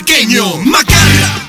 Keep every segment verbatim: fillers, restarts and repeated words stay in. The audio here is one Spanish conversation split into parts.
pequeño Macarra.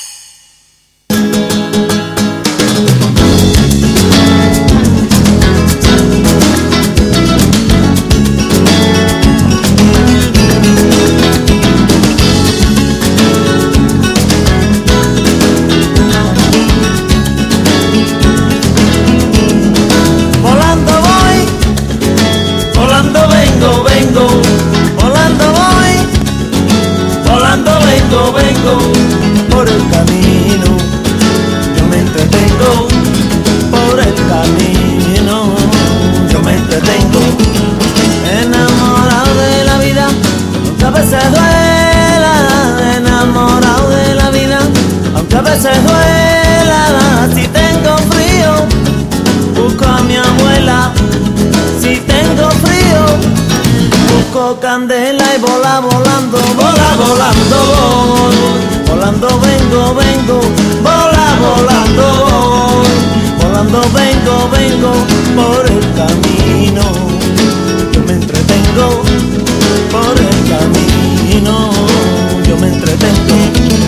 Por el camino, yo me entretengo. Por el camino, yo me entretengo. Enamorado de la vida, aunque a veces duela. Enamorado de la vida, aunque a veces duela. Si tengo frío, busco a mi abuela. Si tengo frío, busco candela y vola volando, vola volando voy. Volando vengo, vengo, vola volando voy. Volando vengo, vengo por el camino. Yo me entretengo por el camino. Yo me entretengo.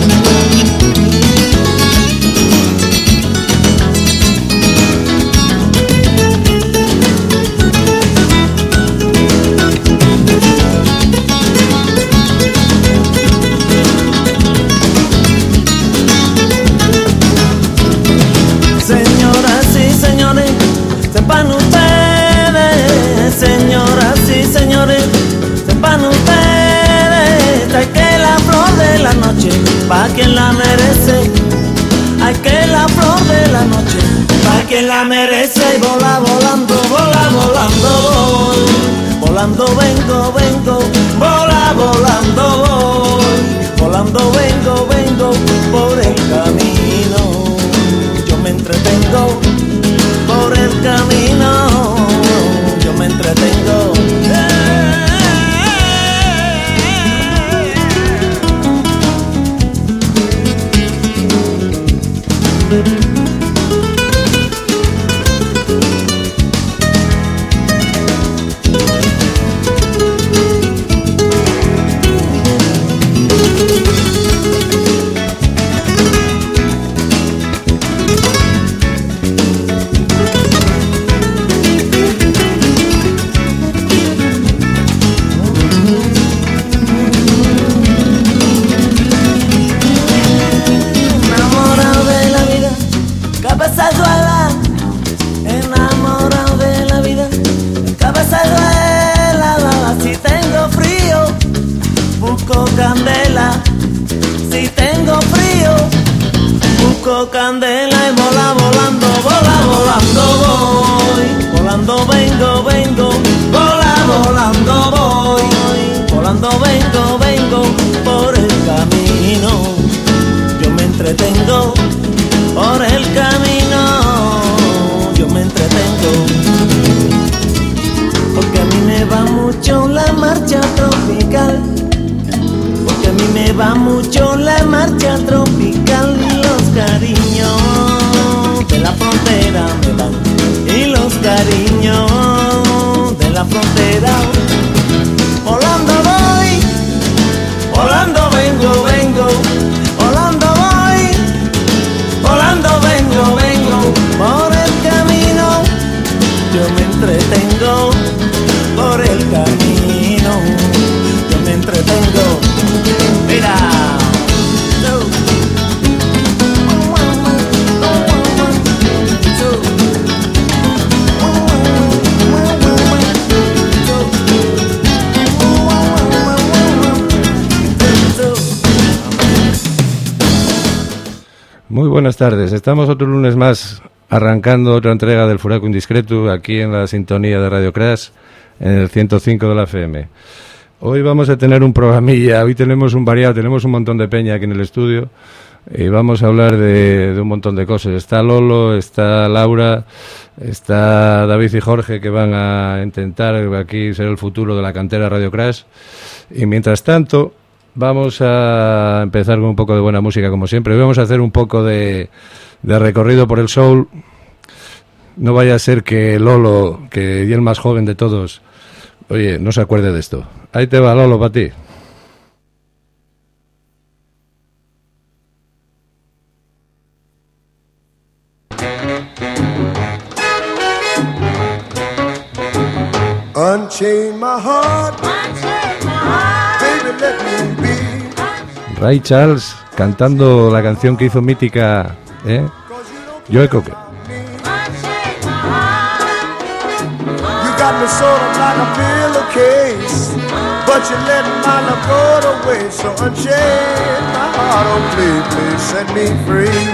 Sepan ustedes, señoras y señores, sepan ustedes, hay que la flor de la noche, pa' quien la merece, hay que la flor de la noche, pa' quien la merece, y vola volando, vola volando voy, volando vengo, vengo, vola volando voy, volando vengo, vengo, por el camino, yo me entretengo. Por el camino, yo me entretengo. Candela, si tengo frío, busco candela y vola volando, vola volando voy, volando vengo, vengo, vola volando voy, volando vengo, vengo, por el camino, yo me entretengo, por el camino, yo me entretengo, porque a mí me va mucho la marcha tropical. Que a mí me va mucho la marcha tropical. Los cariños de la frontera me van, y los cariños de la frontera. Volando voy, volando vengo, vengo, volando voy, volando vengo, vengo, por el camino, yo me entretengo, por el camino, yo me entretengo. Mira. Muy buenas tardes, estamos otro lunes más arrancando otra entrega del Furaco Indiscreto aquí en la sintonía de Radio Crash en el ciento cinco de la F M. Hoy vamos a tener un programilla, hoy tenemos un variado, tenemos un montón de peña aquí en el estudio y vamos a hablar de, de un montón de cosas. Está Lolo, está Laura, está David y Jorge, que van a intentar aquí ser el futuro de la cantera Radio Crash. Y mientras tanto vamos a empezar con un poco de buena música como siempre. Hoy vamos a hacer un poco de, de recorrido por el soul. No vaya a ser que Lolo, que es el más joven de todos, oye, no se acuerde de esto. Ahí te va, Lolo, para ti. Unchain my heart, unchain my heart, baby let me be. Ray Charles cantando la canción que hizo mítica, ¿eh? Joe Cocker. You got me sort of like a pillowcase, but you let my love go to waste. So unchain my heart, oh please, please set me free.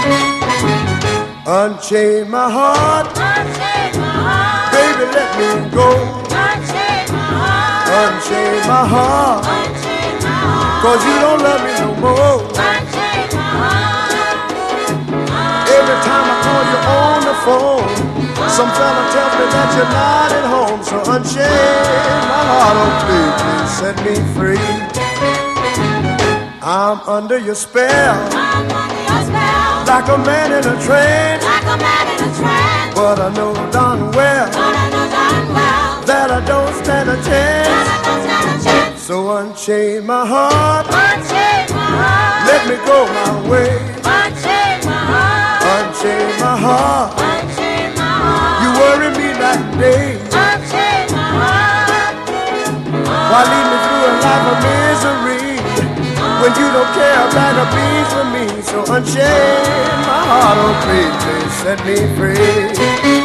Unchain my heart, unchain my heart, baby let me go. Unchain my heart, unchain my heart, unchain my heart, 'cause you don't love me no more. Unchain my heart. Every time I call you on the phone, some fella tells me that you're not at home. So unchain my heart, oh please, please set me free. I'm under your spell, I'm under your spell, like a man in a trance, like a man in a trance. But I know darn well, but I know darn well, that I don't stand a chance, that I don't stand a chance. So unchain my heart, unchain my heart, let me go my way. Unchain my heart, unchain my heart, unchain my heart. You worry me like day, unchain my heart. Why lead me through a life of misery when you don't care about a beat for me? So unchain my heart, oh please, please set me free.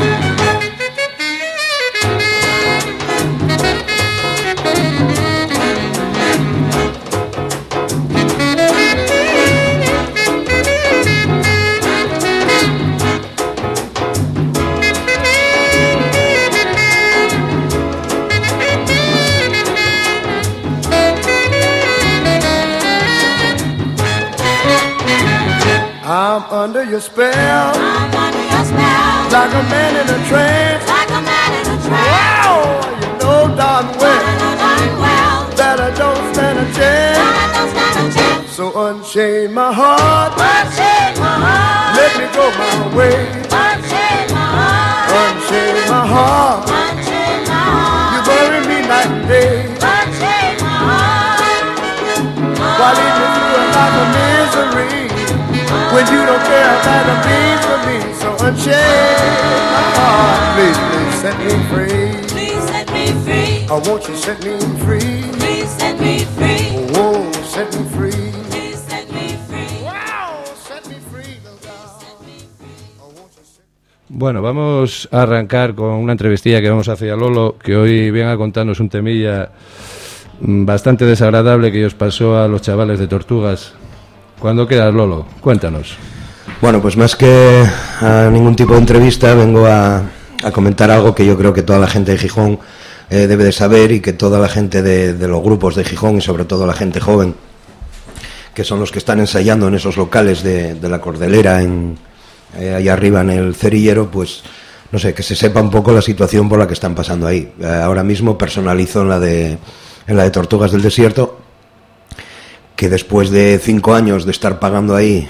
I'm under your spell, I'm under your spell, like a man in a trance, like a man in a trance. Wow, you know darn well, I know darn well, that I don't stand a chance, that I don't stand a chance. So unchain my heart, unchain my heart, let me go my way. Unchain my heart, unchain my heart, unchain my heart. You bury me night and day. Unchain my heart. Why lead me through a life of misery when you don't care about the things for me? So unchain my heart, please, please set me free. Please set me free. I want you set me free. Please set me free. Oh, set me free. Please set me free. Wow, set me free, oh God. I want you set me free. Bueno, vamos a arrancar con una entrevistilla que vamos a hacer a Lolo, que hoy viene a contarnos un temilla bastante desagradable que os pasó a los chavales de Tortugas. Cuando quieras, Lolo, cuéntanos. Bueno, pues más que a ningún tipo de entrevista, vengo a, a comentar algo que yo creo que toda la gente de Gijón eh, debe de saber, y que toda la gente de, de los grupos de Gijón, y sobre todo la gente joven, que son los que están ensayando en esos locales de, de la Cordelera, en, eh, allá arriba en el Cerillero, pues no sé, que se sepa un poco la situación por la que están pasando ahí. Eh, ahora mismo personalizo en la de, en la de Tortugas del Desierto, que después de cinco años de estar pagando ahí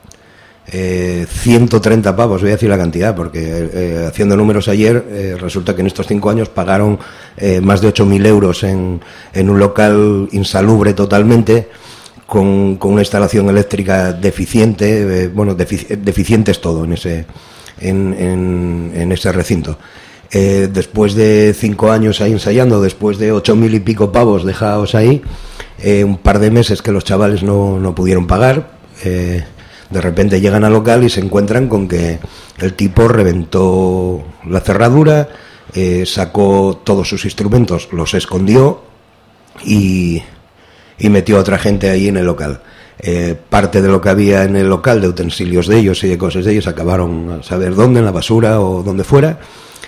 eh, ciento treinta pavos, voy a decir la cantidad, porque eh, haciendo números ayer, eh, resulta que en estos cinco años pagaron eh, más de ocho mil euros en, en un local insalubre totalmente, con, con una instalación eléctrica deficiente, eh, bueno, defici- deficiente es todo en ese, en, en, en ese recinto. Eh, después de cinco años ahí ensayando, después de ocho mil y pico pavos dejados ahí, eh, un par de meses que los chavales no, no pudieron pagar, eh, de repente llegan al local y se encuentran con que el tipo reventó la cerradura, eh, sacó todos sus instrumentos, los escondió y, y metió a otra gente ahí en el local. Eh, parte de lo que había en el local, de utensilios de ellos y de cosas de ellos, acabaron a saber dónde, en la basura o donde fuera.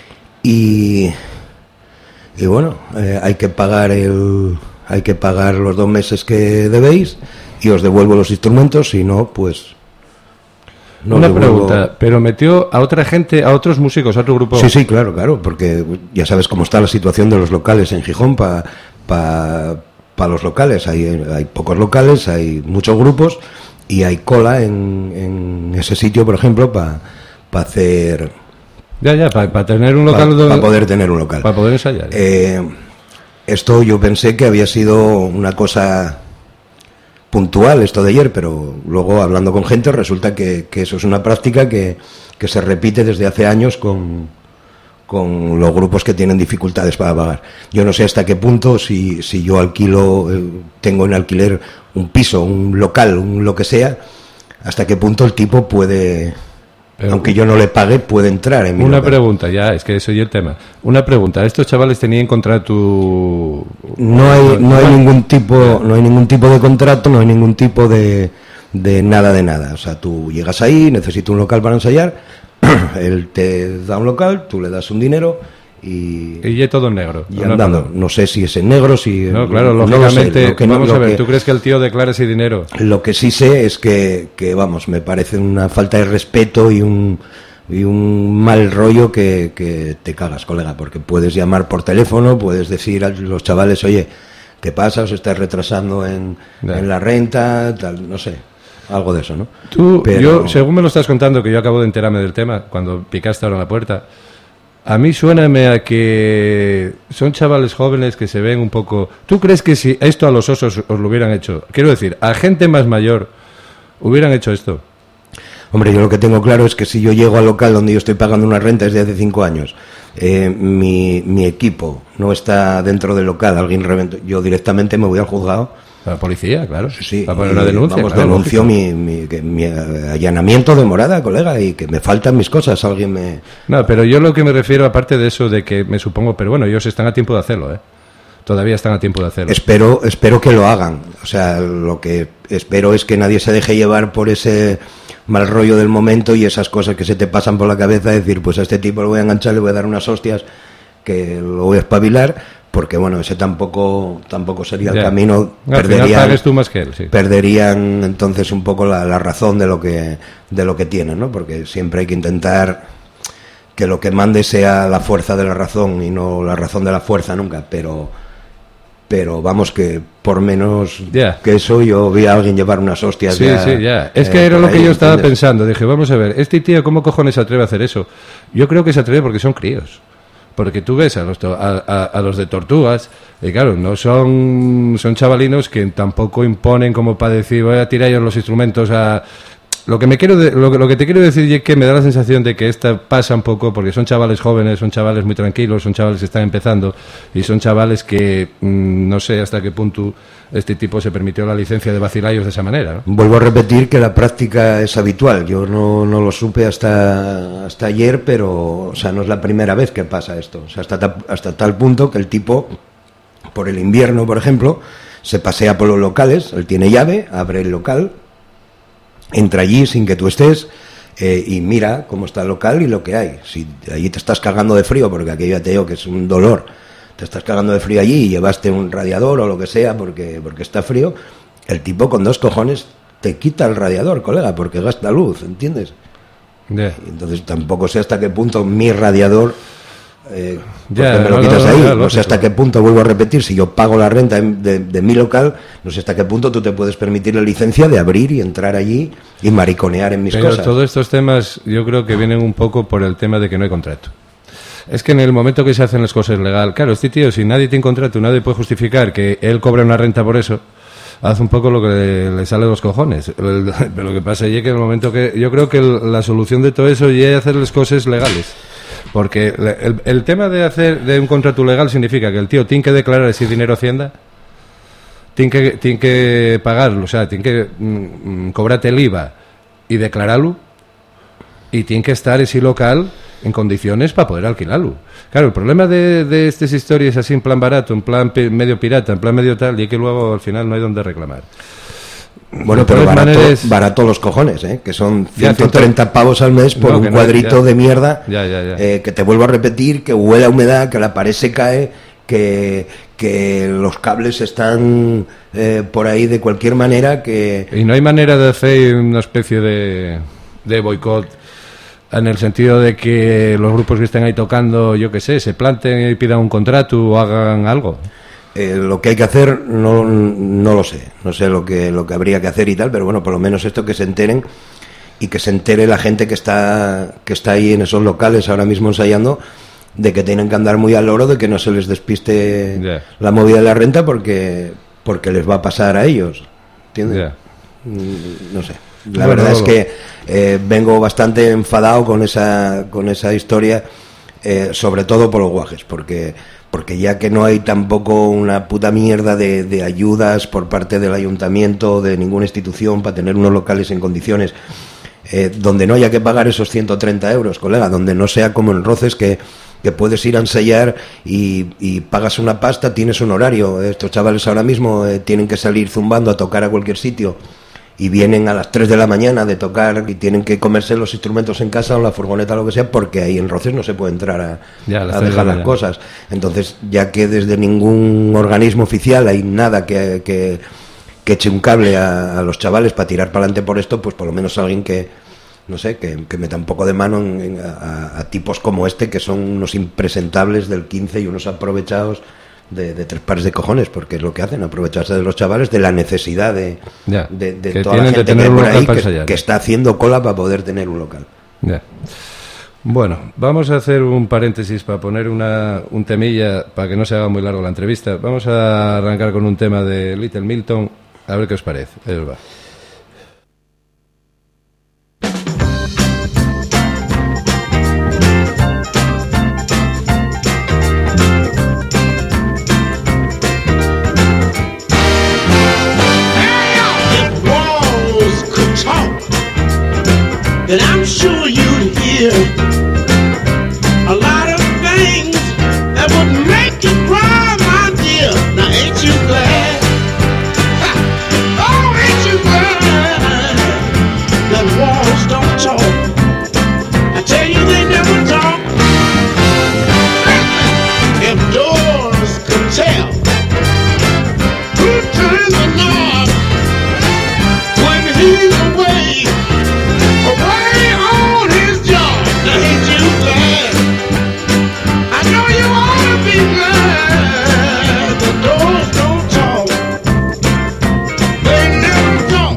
Y, y bueno, eh, hay que pagar el, hay que pagar los dos meses que debéis, y os devuelvo los instrumentos, si no, pues no. Una devuelvo... pregunta, ¿pero metió a otra gente, a otros músicos, a otro grupo? Sí, sí, claro, claro, porque ya sabes cómo está la situación de los locales en Gijón para pa, pa los locales. Hay, hay pocos locales, hay muchos grupos, y hay cola en, en ese sitio, por ejemplo, para pa hacer... Ya, ya, para pa tener un local... Para pa poder tener un local. Para poder ensayar. Eh, esto yo pensé que había sido una cosa puntual esto de ayer, pero luego hablando con gente resulta que, que eso es una práctica que, que se repite desde hace años con, con los grupos que tienen dificultades para pagar. Yo no sé hasta qué punto, si, si yo alquilo, eh, tengo en alquiler un piso, un local, un lo que sea, hasta qué punto el tipo puede... Pero, aunque yo no le pague, puede entrar en mi Una local. pregunta, ya, es que eso y el tema. Una pregunta, ¿estos chavales tenían contrato? No hay, no hay ningún tipo, no hay ningún tipo de contrato, no hay ningún tipo de, de nada de nada. O sea, tú llegas ahí, necesitas un local para ensayar, él te da un local, tú le das un dinero y... Y ya todo en negro. Y andando. No sé si es en negro, si... No, claro, no lógicamente, lo sé. Lo que no, vamos lo a ver, que, ¿tú crees que el tío declara ese dinero? Lo que sí sé es que, que vamos, me parece una falta de respeto y un... y un mal rollo que, que te cagas, colega, porque puedes llamar por teléfono, puedes decir a los chavales, oye, ¿qué pasa? ¿Os estáis retrasando en, en la renta? Tal, no sé, algo de eso, ¿no? Tú, Pero... yo, según me lo estás contando, que yo acabo de enterarme del tema, cuando picaste ahora en la puerta, a mí suéname a que son chavales jóvenes que se ven un poco... ¿Tú crees que si esto a los osos os lo hubieran hecho? Quiero decir, a gente más mayor hubieran hecho esto. Hombre, yo lo que tengo claro es que si yo llego al local donde yo estoy pagando una renta desde hace cinco años, eh, mi, mi equipo no está dentro del local, alguien reventó, yo directamente me voy al juzgado. A la policía, claro. Sí, a poner una denuncia. Vamos, claro, denuncio mi, mi, que, mi allanamiento de morada, colega, y que me faltan mis cosas, alguien me... No, pero yo lo que me refiero, aparte de eso, de que me supongo, pero bueno, ellos están a tiempo de hacerlo, ¿eh? Todavía están a tiempo de hacerlo. Espero, espero que lo hagan. O sea, lo que espero es que nadie se deje llevar por ese mal rollo del momento y esas cosas que se te pasan por la cabeza, decir, pues a este tipo lo voy a enganchar, le voy a dar unas hostias, que lo voy a espabilar, porque bueno, ese tampoco tampoco sería ya. el camino. Al final pagues tú más que él, sí. Perderían entonces un poco la, la razón de lo que de lo que tienen, ¿no? Porque siempre hay que intentar que lo que mande sea la fuerza de la razón y no la razón de la fuerza nunca, pero pero vamos, que por menos yeah. que eso yo vi a alguien llevar unas hostias. Sí, ya, sí, ya. Es eh, que era lo ahí, que yo estaba ¿entiendes? pensando. Dije, vamos a ver, este tío, ¿cómo cojones se atreve a hacer eso? Yo creo que se atreve porque son críos. Porque tú ves a los, to- a, a, a los de Tortugas, y claro, no son, son chavalinos que tampoco imponen como para decir, voy a tirar yo los instrumentos a... Lo que me quiero de, lo, que, lo que te quiero decir es que me da la sensación de que esta pasa un poco porque son chavales jóvenes, son chavales muy tranquilos, son chavales que están empezando y son chavales que mmm, no sé hasta qué punto este tipo se permitió la licencia de vacilayos de esa manera, ¿no? Vuelvo a repetir que la práctica es habitual. Yo no, no lo supe hasta hasta ayer, pero o sea, no es la primera vez que pasa esto. O sea, hasta, ta, hasta tal punto que el tipo, por el invierno, por ejemplo, se pasea por los locales, él tiene llave, abre el local, entra allí sin que tú estés eh, y mira cómo está el local y lo que hay. Si allí te estás cagando de frío, porque aquello ya te digo que es un dolor, te estás cagando de frío allí y llevaste un radiador o lo que sea porque, porque está frío, el tipo con dos cojones te quita el radiador, colega, porque gasta luz, ¿entiendes? Yeah. Y entonces tampoco sé hasta qué punto mi radiador... Eh, ya, me lo no, quitas no, ahí, no, no sé hasta qué punto, vuelvo a repetir, si yo pago la renta de, de mi local, no sé hasta qué punto tú te puedes permitir la licencia de abrir y entrar allí y mariconear en mis Pero cosas. todos estos temas yo creo que vienen un poco por el tema de que no hay contrato. Es que en el momento que se hacen las cosas legal, claro, este tío, si nadie tiene contrato, nadie puede justificar que él cobra una renta por eso, hace un poco lo que le, le sale de los cojones. Pero lo que pasa es que en el momento que... Yo creo que el, la solución de todo eso es hacer las cosas legales. Porque el, el tema de hacer de un contrato legal significa que el tío tiene que declarar ese dinero a Hacienda, tiene que, tiene que pagarlo, o sea, tiene que mm, cobrarte el I V A y declararlo, y tiene que estar ese local en condiciones para poder alquilarlo. Claro, el problema de, de estas historias así en plan barato, en plan pi, medio pirata, en plan medio tal, y es que luego al final no hay donde reclamar. Bueno, pero barato, maneras... barato los cojones, ¿eh? Que son ciento treinta pavos al mes por no, un no, cuadrito ya. de mierda, ya, ya, ya. Eh, que te vuelvo a repetir, que huele a humedad, que la pared se cae, que, que los cables están eh, por ahí de cualquier manera, que... Y no hay manera de hacer una especie de, de boicot en el sentido de que los grupos que estén ahí tocando, yo qué sé, se planten y pidan un contrato o hagan algo. Eh, lo que hay que hacer no, no lo sé, no sé lo que lo que habría que hacer y tal, pero bueno, por lo menos esto, que se enteren y que se entere la gente que está que está ahí en esos locales ahora mismo ensayando, de que tienen que andar muy al loro, de que no se les despiste yeah. la movida de la renta, porque porque les va a pasar a ellos. ¿entiendes? Yeah. No sé. La bueno, verdad es que eh, vengo bastante enfadado con esa con esa historia, eh, sobre todo por los guajes, porque porque ya que no hay tampoco una puta mierda de, de ayudas por parte del ayuntamiento, de ninguna institución, para tener unos locales en condiciones, eh, donde no haya que pagar esos ciento treinta euros, colega, donde no sea como en Roces, que que puedes ir a ensayar y, y pagas una pasta, tienes un horario. Estos chavales ahora mismo eh, tienen que salir zumbando a tocar a cualquier sitio y vienen a las tres de la mañana de tocar y tienen que comerse los instrumentos en casa o la furgoneta o lo que sea, porque ahí en Roces no se puede entrar a, ya, a dejar las cosas. Entonces, ya que desde ningún organismo oficial hay nada que, que, que eche un cable a, a los chavales para tirar para adelante por esto, pues por lo menos alguien que no sé, que, que meta un poco de mano en, en, a, a tipos como este, que son unos impresentables del quince y unos aprovechados de, de tres pares de cojones, porque es lo que hacen, aprovecharse de los chavales, de la necesidad de, ya, de, de toda la gente que hay por ahí que, que está haciendo cola para poder tener un local. Ya. Bueno, vamos a hacer un paréntesis para poner una, un temilla, para que no se haga muy largo la entrevista. Vamos a arrancar con un tema de Little Milton, a ver qué os parece. Ahí os va. And I'm sure you'd hear a lot of things that would make you cry, my dear. Now ain't you glad? Ha! Oh, ain't you glad that walls don't talk? I tell you they never talk. If doors could tell who turns the knob when he's away, away on his job. Now ain't you glad? I know you ought to be glad the doors don't talk. They never talk.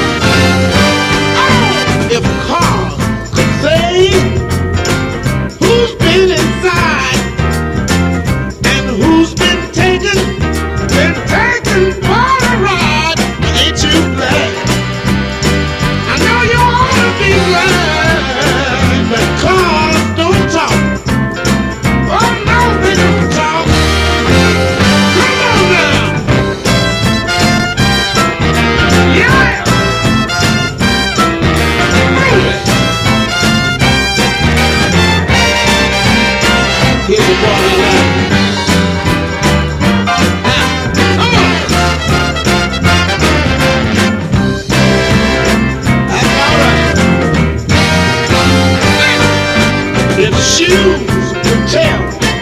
Oh, if cars could say who's been inside and who's been taken, been taken for a ride. Now ain't you glad? I know you ought to be glad that cars don't talk. Oh no, they don't talk. Come on now. Yeah. Move it. Here's a water line. Ah, come on. That's all right. If shoes could tell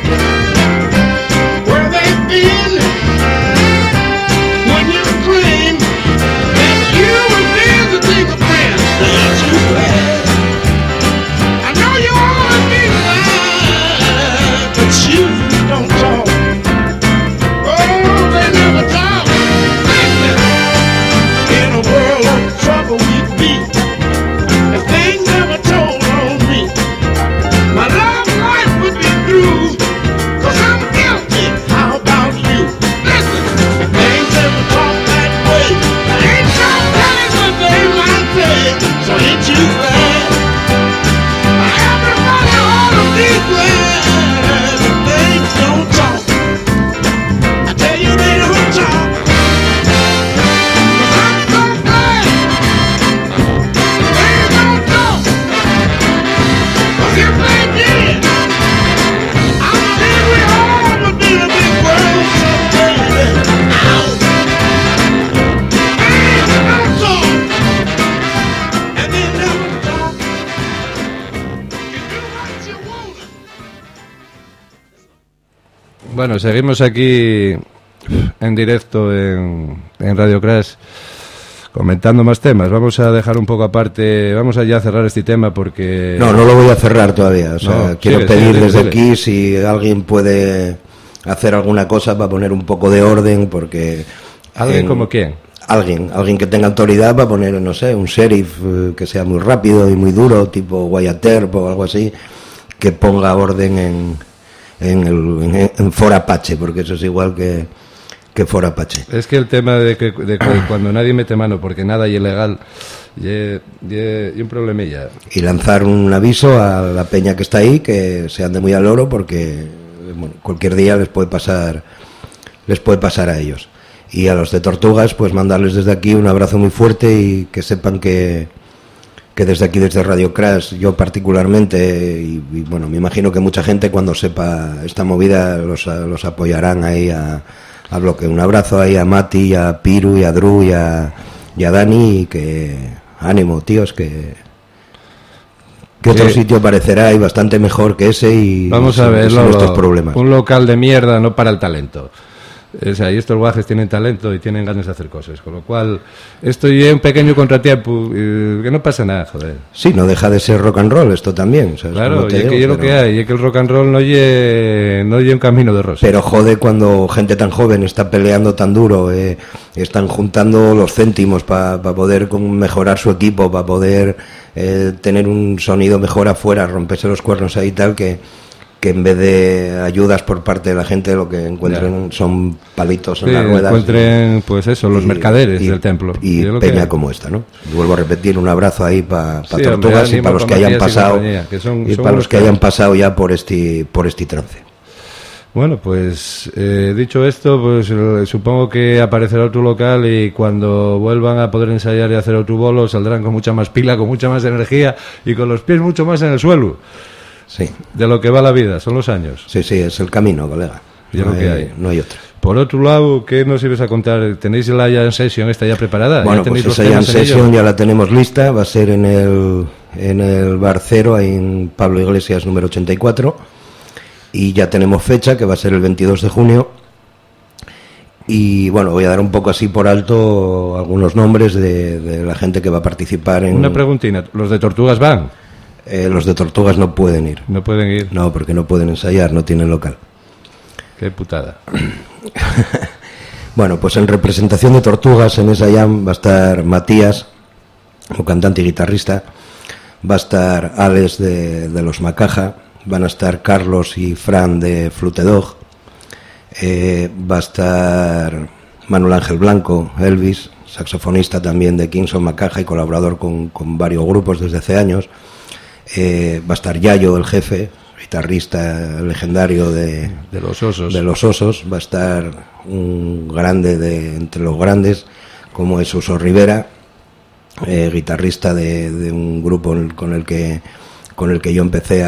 where they've been when you claim that you were visiting a friend, ain't you glad? I know you ought to be glad, but shoes don't talk. Oh, they never talk. Listen, in a world of trouble we'd be if they never told on me. My love life would be through, 'cause I'm guilty. How about you? Listen, if things ever talk that way, there ain't no telling what they might say. So ain't you glad? Everybody ought to be glad that things don't talk. I tell you they don't talk. 'Cause I'm so glad they don't talk. 'Cause if they did, I believe we all would be a big world someday. Ow! Things don't talk, and they never talk. You do what you want. Bueno, seguimos aquí en directo en, en Radio Crash comentando más temas. Vamos a dejar un poco aparte, vamos a ya cerrar este tema porque... No, no lo voy a cerrar todavía. O sea, No, quiero sigue, pedir sigue, desde sigue. aquí si alguien puede hacer alguna cosa para poner un poco de orden, porque... ¿Alguien en- como quién? Alguien, alguien que tenga autoridad para poner, no sé, un sheriff eh, que sea muy rápido y muy duro, tipo Wyatt Earp o algo así, que ponga orden en, en, el, en, en For Apache, porque eso es igual que, que fuera Pache. Es que el tema de que, de que cuando nadie mete mano porque nada hay ilegal, y, y, y un problemilla. Y lanzar un aviso a la peña que está ahí, que se ande muy al loro, porque bueno, cualquier día les puede pasar, les puede pasar a ellos. Y a los de Tortugas, pues mandarles desde aquí un abrazo muy fuerte y que sepan que, que desde aquí, desde Radio Crash, yo particularmente, y, y bueno, me imagino que mucha gente cuando sepa esta movida los, los apoyarán ahí a, a bloque. Un abrazo ahí a Mati, a Piru y a Drew y a, y a Dani, y que ánimo, tíos, que, que otro sí. sitio parecerá y bastante mejor que ese, y vamos a ver nuestros problemas. Un local de mierda no para el talento. O sea, y estos guajes tienen talento y tienen ganas de hacer cosas, con lo cual esto es un pequeño contratiempo, eh, que no pasa nada, joder. Sí, no deja de ser rock and roll esto también, ¿sabes? Claro, y es digo, que yo pero... lo que hay, es que el rock and roll no lle, no lle un camino de rosa. Pero jode cuando gente tan joven está peleando tan duro, eh, están juntando los céntimos para pa poder mejorar su equipo, para poder eh, tener un sonido mejor afuera, romperse los cuernos ahí y tal, que... que en vez de ayudas por parte de la gente lo que encuentren ya. son palitos en sí, las ruedas. Encuentren, y, pues eso, los y, mercaderes y, del templo. Y, y peña que... como esta, ¿no? Y vuelvo a repetir, un abrazo ahí para pa sí, Tortugas y para los que hayan pasado y, que son, y son para los que hayan pasado ya por este por este trance. Bueno, pues eh, dicho esto, pues eh, supongo que aparecerá otro local y cuando vuelvan a poder ensayar y hacer otro bolo saldrán con mucha más pila, con mucha más energía y con los pies mucho más en el suelo. Sí. De lo que va la vida, son los años. Sí, sí, es el camino, colega. Y no, lo que hay. no hay otra. Por otro lado, ¿qué nos ibas a contar? ¿Tenéis la Jam Session esta ya preparada? Bueno, ¿Ya pues esa Jam Session ya la tenemos lista, va a ser en el, en el Bar Cero, ahí en Pablo Iglesias número ochenta y cuatro, y ya tenemos fecha, que va a ser el veintidós de junio, y bueno, voy a dar un poco así por alto algunos nombres de, de la gente que va a participar en... Una preguntina, ¿los de Tortugas van? Eh, los de Tortugas no pueden ir. No pueden ir. No, porque no pueden ensayar, no tienen local. Qué putada. Bueno, pues en representación de Tortugas en esa jam va a estar Matías, como cantante y guitarrista, va a estar Alex de, de los Macaja, van a estar Carlos y Fran de Flutedog, eh, va a estar Manuel Ángel Blanco, Elvis, saxofonista también de Kingston Macaja y colaborador con, con varios grupos desde hace años. Eh, va a estar Yayo, el jefe, guitarrista legendario de, de los osos. de los osos. Va a estar un grande de entre los grandes, como es Uso Rivera, eh, guitarrista de, de un grupo con el que con el que yo empecé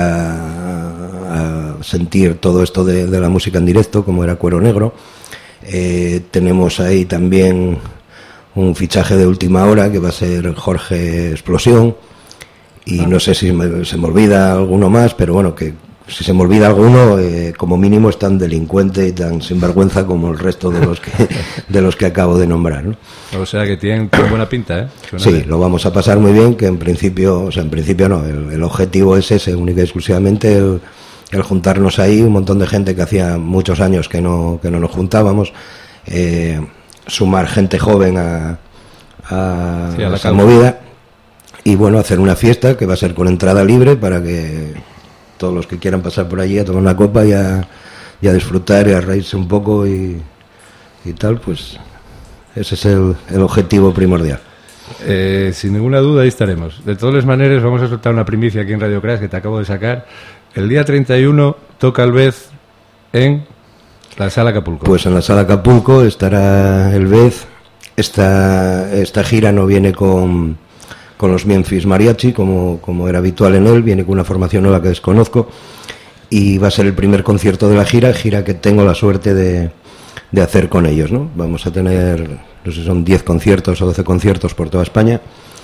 a, a sentir todo esto de, de la música en directo, como era Cuero Negro. Eh, tenemos ahí también un fichaje de última hora que va a ser Jorge Explosión. Y no sé si me, se me olvida alguno más, pero bueno, que si se me olvida alguno, eh, como mínimo es tan delincuente y tan sinvergüenza como el resto de los que de los que acabo de nombrar, ¿no? O sea que tienen buena pinta, ¿eh? Suena sí, bien. Lo vamos a pasar muy bien, que en principio, o sea, en principio no, el, el objetivo es ese, única y exclusivamente el, el juntarnos ahí, un montón de gente que hacía muchos años que no que no nos juntábamos, eh, sumar gente joven a, a, sí, a la esa calma. movida. Y bueno, hacer una fiesta que va a ser con entrada libre para que todos los que quieran pasar por allí a tomar una copa y a, y a disfrutar y a reírse un poco y, y tal, pues ese es el, el objetivo primordial. Eh, sin ninguna duda ahí estaremos. De todas las maneras vamos a soltar una primicia aquí en Radio Crash que te acabo de sacar. El día treinta y uno toca el Bez en la Sala Acapulco. Pues en la Sala Acapulco estará el Bez. Esta, esta gira no viene con... con los Memphis Mariachi, como, como era habitual en él, viene con una formación nueva que desconozco, y va a ser el primer concierto de la gira, gira que tengo la suerte de, de hacer con ellos, ¿no? Vamos a tener, no sé, son diez conciertos o doce conciertos por toda España,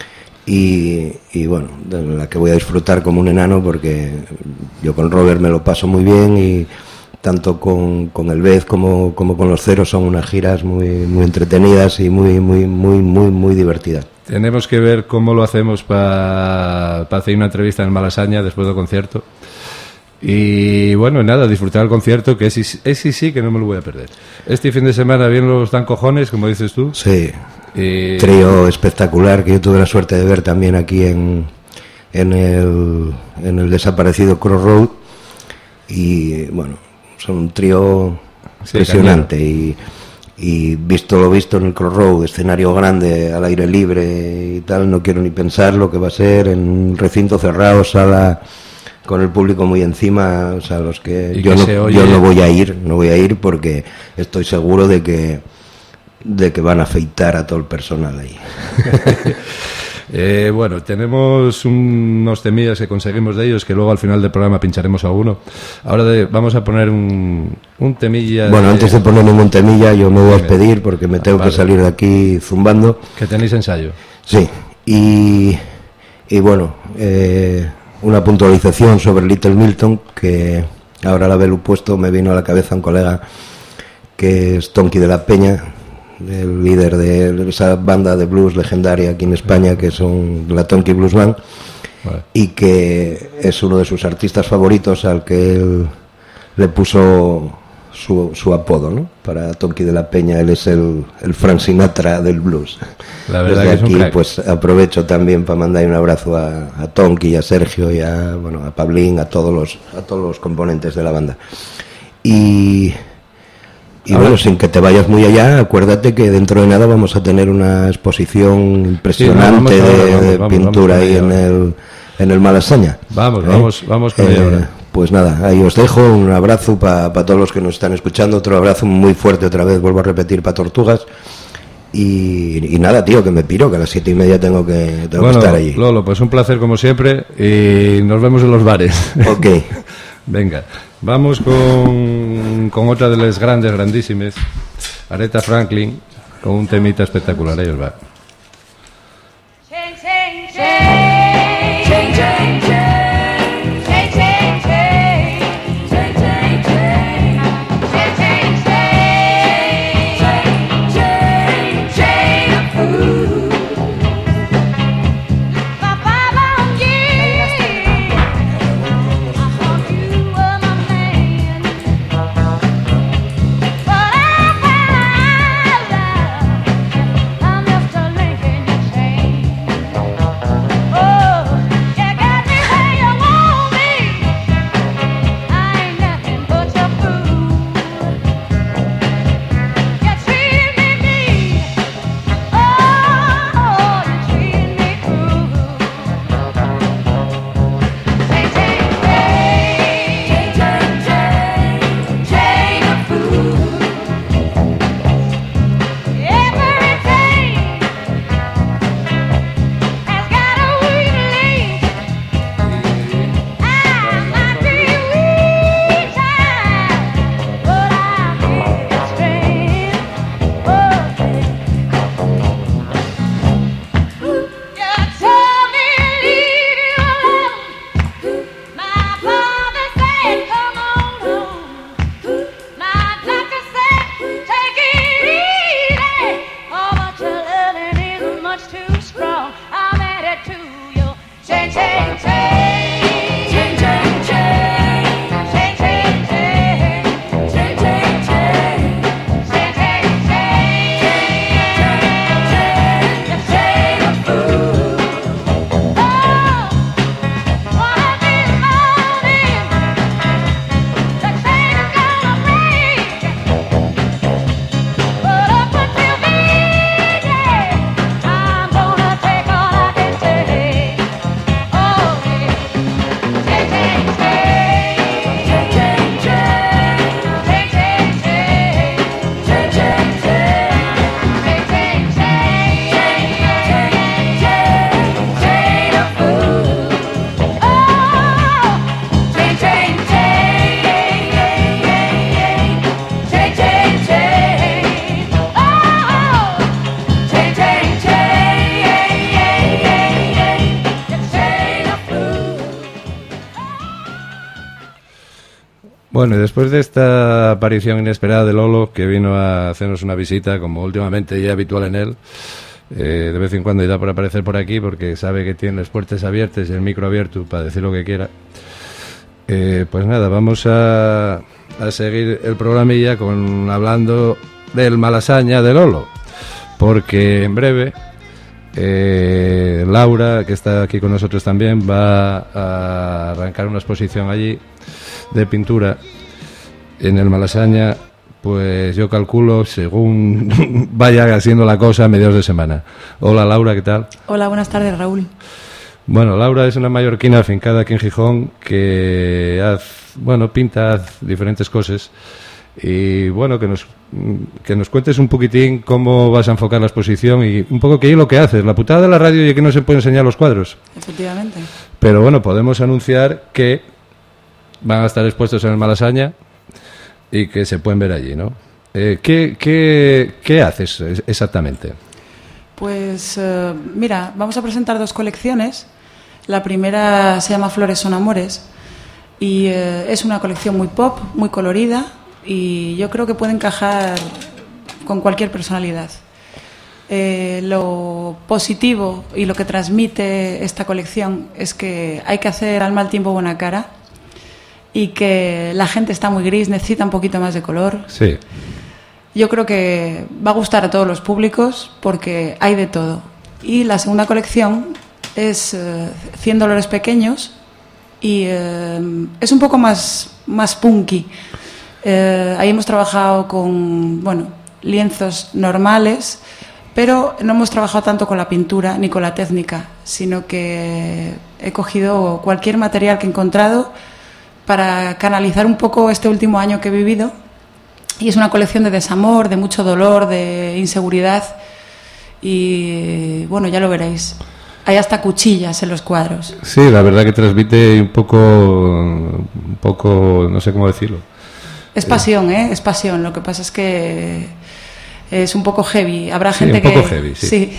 y, y bueno, de la que voy a disfrutar como un enano, porque yo con Robert me lo paso muy bien, y tanto con, con el Bez como, como con los Ceros son unas giras muy, muy entretenidas y muy, muy, muy, muy, muy divertidas. Tenemos que ver cómo lo hacemos para pa hacer una entrevista en Malasaña después del concierto. Y bueno, nada, disfrutar el concierto, que ese, ese sí que no me lo voy a perder. Este fin de semana bien los dan cojones, como dices tú. Sí, y... trío espectacular que yo tuve la suerte de ver también aquí en, en, el, en el desaparecido Crossroad. Y bueno, son un trío sí, impresionante y... y visto lo visto en el Crossroad, escenario grande, al aire libre y tal, no quiero ni pensar lo que va a ser en un recinto cerrado, sala con el público muy encima, o sea, los que yo que no, oye... yo no voy a ir, no voy a ir porque estoy seguro de que de que van a afeitar a todo el personal ahí. Eh, bueno, tenemos unos temillas que conseguimos de ellos que luego al final del programa pincharemos a uno. Ahora de, vamos a poner un, un temilla. Bueno, de... antes de poner ningún temilla, yo me voy a despedir porque me tengo vale. que salir de aquí zumbando. Que tenéis ensayo. Sí, y, y bueno, eh, una puntualización sobre Little Milton, que ahora al haberlo puesto me vino a la cabeza un colega que es Tonky de la Peña, el líder de esa banda de blues legendaria aquí en España, que son la Tonky Blues Band, vale. y que es uno de sus artistas favoritos, al que él le puso su, su apodo, ¿no? Para Tonky de la Peña, él es el, el Frank Sinatra del blues. La verdad Desde que aquí, es un pues aprovecho también para mandar un abrazo a, a Tonky y a Sergio y a, bueno, a Pablín, a todos los, a todos los componentes de la banda. Y Y Ahora, bueno, sin que te vayas muy allá, acuérdate que dentro de nada vamos a tener una exposición impresionante sí, no, vamos, de, vamos, de vamos, pintura vamos, ahí en el, en el Malasaña. Vamos, ¿eh? vamos, vamos con eh, ello. Pues nada, ahí os dejo un abrazo para pa todos los que nos están escuchando, otro abrazo muy fuerte otra vez, vuelvo a repetir, para Tortugas. Y, y nada, tío, que me piro, que a las siete y media tengo que, tengo bueno, que estar allí. Lolo, pues un placer como siempre y nos vemos en los bares. Ok. Venga, vamos con, con otra de las grandes, grandísimas, Aretha Franklin, con un temita espectacular. Ellos va. Bueno, y después de esta aparición inesperada de Lolo, que vino a hacernos una visita, como últimamente ya habitual en él, eh, de vez en cuando irá por aparecer por aquí, porque sabe que tiene las puertas abiertas y el micro abierto para decir lo que quiera. Eh, pues nada, vamos a, a seguir el programilla con hablando del Malasaña de Lolo, porque en breve eh, Laura, que está aquí con nosotros también, va a arrancar una exposición allí de pintura en el Malasaña pues yo calculo, según vaya siendo la cosa, a mediados de semana. Hola Laura, ¿qué tal? Hola, buenas tardes, Raúl. Bueno, Laura es una mallorquina afincada aquí en Gijón que haz, bueno, pinta haz diferentes cosas y bueno, que nos que nos cuentes un poquitín cómo vas a enfocar la exposición y un poco qué es lo que haces. La putada de la radio y que no se pueden enseñar los cuadros. Efectivamente. Pero bueno, podemos anunciar que van a estar expuestos en el Malasaña y que se pueden ver allí, ¿no? Eh, ¿qué, qué, ¿Qué haces exactamente? Pues eh, mira, vamos a presentar dos colecciones. La primera se llama Flores son amores y eh, es una colección muy pop, muy colorida y yo creo que puede encajar con cualquier personalidad. Eh, lo positivo y lo que transmite esta colección es que hay que hacer al mal tiempo buena cara y que la gente está muy gris, necesita un poquito más de color. Sí. Yo creo que va a gustar a todos los públicos porque hay de todo. Y la segunda colección es eh, cien dolores pequeños y eh, es un poco más, más punky. Eh, ahí hemos trabajado con, bueno, lienzos normales, pero no hemos trabajado tanto con la pintura ni con la técnica, sino que he cogido cualquier material que he encontrado para canalizar un poco este último año que he vivido. Y es una colección de desamor, de mucho dolor, de inseguridad y bueno, ya lo veréis. Hay hasta cuchillas en los cuadros. Sí, la verdad que transmite un poco, un poco, no sé cómo decirlo. Es pasión, ¿eh? Es pasión. Lo que pasa es que es un poco heavy. Habrá Sí, gente un poco que... heavy, sí. sí.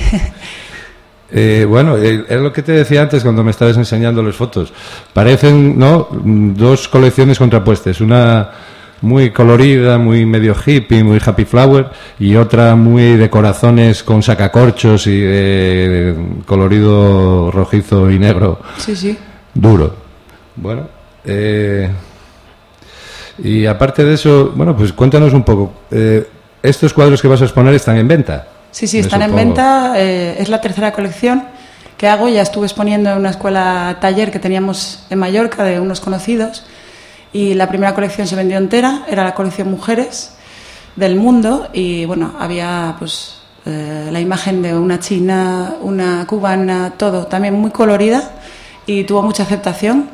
Eh, bueno, eh, es lo que te decía antes cuando me estabas enseñando las fotos. Parecen, ¿no?, dos colecciones contrapuestas. Una muy colorida, muy medio hippie, muy happy flower, y otra muy de corazones con sacacorchos y de colorido rojizo y negro. Sí, sí. Duro. Bueno, eh, y aparte de eso, bueno, pues cuéntanos un poco. Eh, estos cuadros que vas a exponer están en venta. Sí, sí, Me están supongo. en venta. Eh, es la tercera colección que hago. Ya estuve exponiendo en una escuela taller que teníamos en Mallorca de unos conocidos. Y la primera colección se vendió entera, era la colección Mujeres del Mundo y bueno, había pues eh, la imagen de una china, una cubana, todo también muy colorida y tuvo mucha aceptación.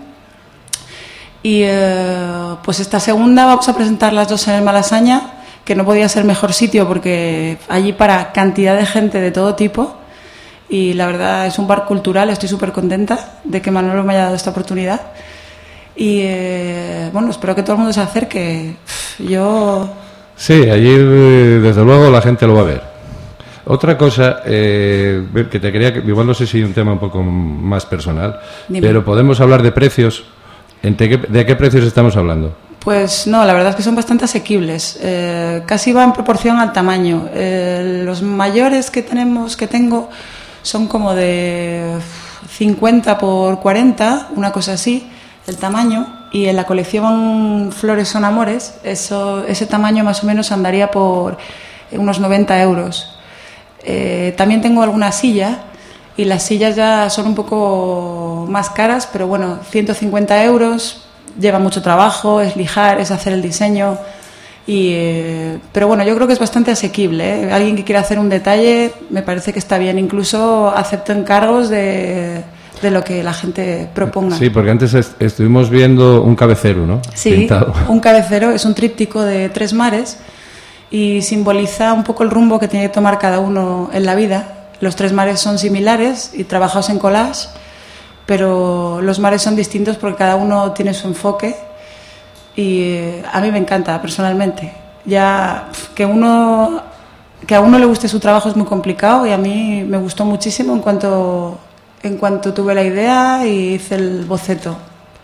Y eh, pues esta segunda vamos a presentar las dos en el Malasaña, que no podía ser mejor sitio porque allí para cantidad de gente de todo tipo y la verdad es un bar cultural, estoy súper contenta de que Manolo me haya dado esta oportunidad. Y eh, bueno, espero que todo el mundo se acerque. Yo... Sí, allí desde luego la gente lo va a ver. Otra cosa eh, que te quería, igual no sé si un tema un poco más personal, Dime. pero podemos hablar de precios. ¿Entre qué, ¿De qué precios estamos hablando? Pues no, la verdad es que son bastante asequibles. Eh, casi va en proporción al tamaño. Eh, los mayores que tenemos, que tengo, son como de cincuenta por cuarenta, una cosa así, el tamaño. Y en la colección Flores son amores, eso, ese tamaño más o menos andaría por unos noventa euros. Eh, también tengo alguna silla y las sillas ya son un poco más caras, pero bueno, ciento cincuenta euros, lleva mucho trabajo, es lijar, es hacer el diseño, y, eh, pero bueno, yo creo que es bastante asequible, ¿eh? Alguien que quiera hacer un detalle me parece que está bien, incluso acepto encargos de, de lo que la gente proponga. Sí, porque antes est estuvimos viendo un cabecero, ¿no? Sí, Pintado. Un cabecero, es un tríptico de tres mares y simboliza un poco el rumbo que tiene que tomar cada uno en la vida. Los tres mares son similares y trabajados en collage, pero los mares son distintos porque cada uno tiene su enfoque y eh, a mí me encanta personalmente. Ya que uno que a uno le guste su trabajo es muy complicado y a mí me gustó muchísimo en cuanto en cuanto tuve la idea y hice el boceto.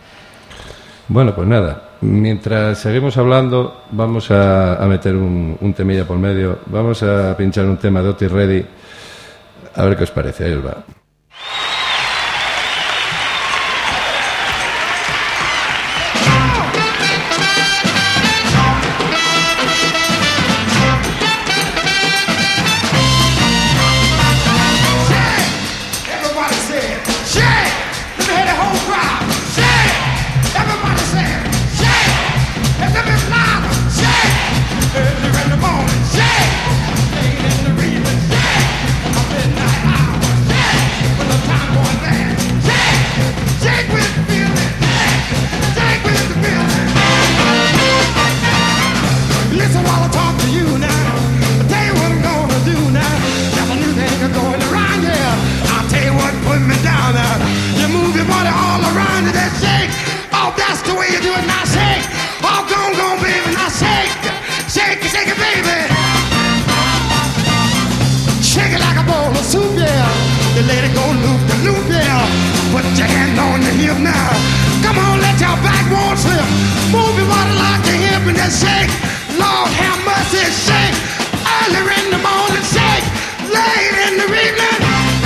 Bueno, pues nada, mientras seguimos hablando vamos a, a meter un, un temilla por medio, vamos a pinchar un tema de Otis Redding, a ver qué os parece, ahí os va. Everybody say, shake, it's a bit louder, shake. your lady go loop the loop, yeah. Put your hand on the hip now. Come on, let your backbone slip. Move your body like a hip and then shake. Lord have mercy, shake. Early in the morning, shake. Late in the evening.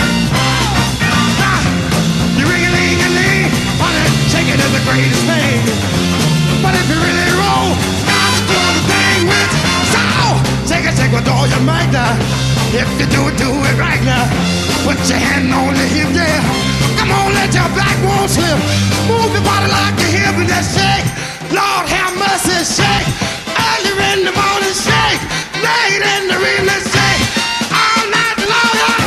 Ah, you ring-a-ling-a-ling. Honey, shake it is the greatest thing. But if you really roll, God's doing the thing with soul. Shake it, shake with all your might now. If you do it, do it right now. Put your hand on the hip, yeah. Come on, let your backbone slip. Move your body like a hip and just shake. Lord have mercy, shake. Early in the morning, shake. Late in the evening, shake. All night long, yeah.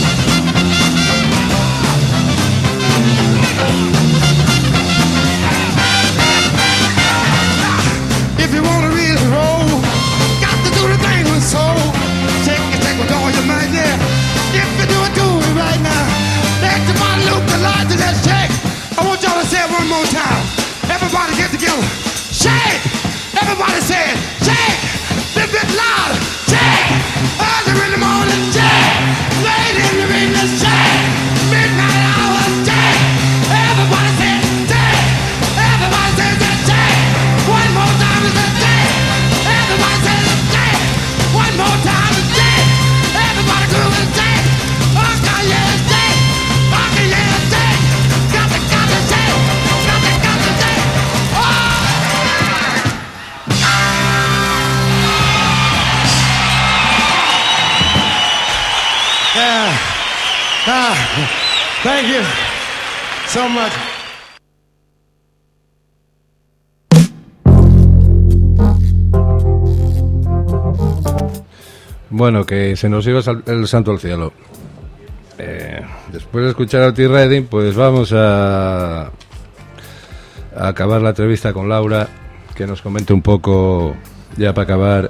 If you wanna really roll, got to do the thing with soul. Take it, take with all your might, yeah. If you do it, do it right now. Let your body loop the lights and let's shake. I want y'all to say it one more time. Everybody get together. Shake! Everybody say it. Shake! A bit louder. Shake! Early in the morning, shake! Late in the evening, shake! Midnight hour, shake! Everybody say it. Shake! Everybody says it. Shake! One more time is a shake! Everybody says it. Shake! One more time is shake! Everybody groove and shake! Okay, yeah, shake! Okay, yeah, shake! Got to, got to shake! Got to, got to shake! Oh! Yeah. Ah, thank you so much. Bueno, que se nos iba el santo al cielo. Eh, después de escuchar a T-Redding, pues vamos a, a acabar la entrevista con Laura, que nos comente un poco, ya para acabar,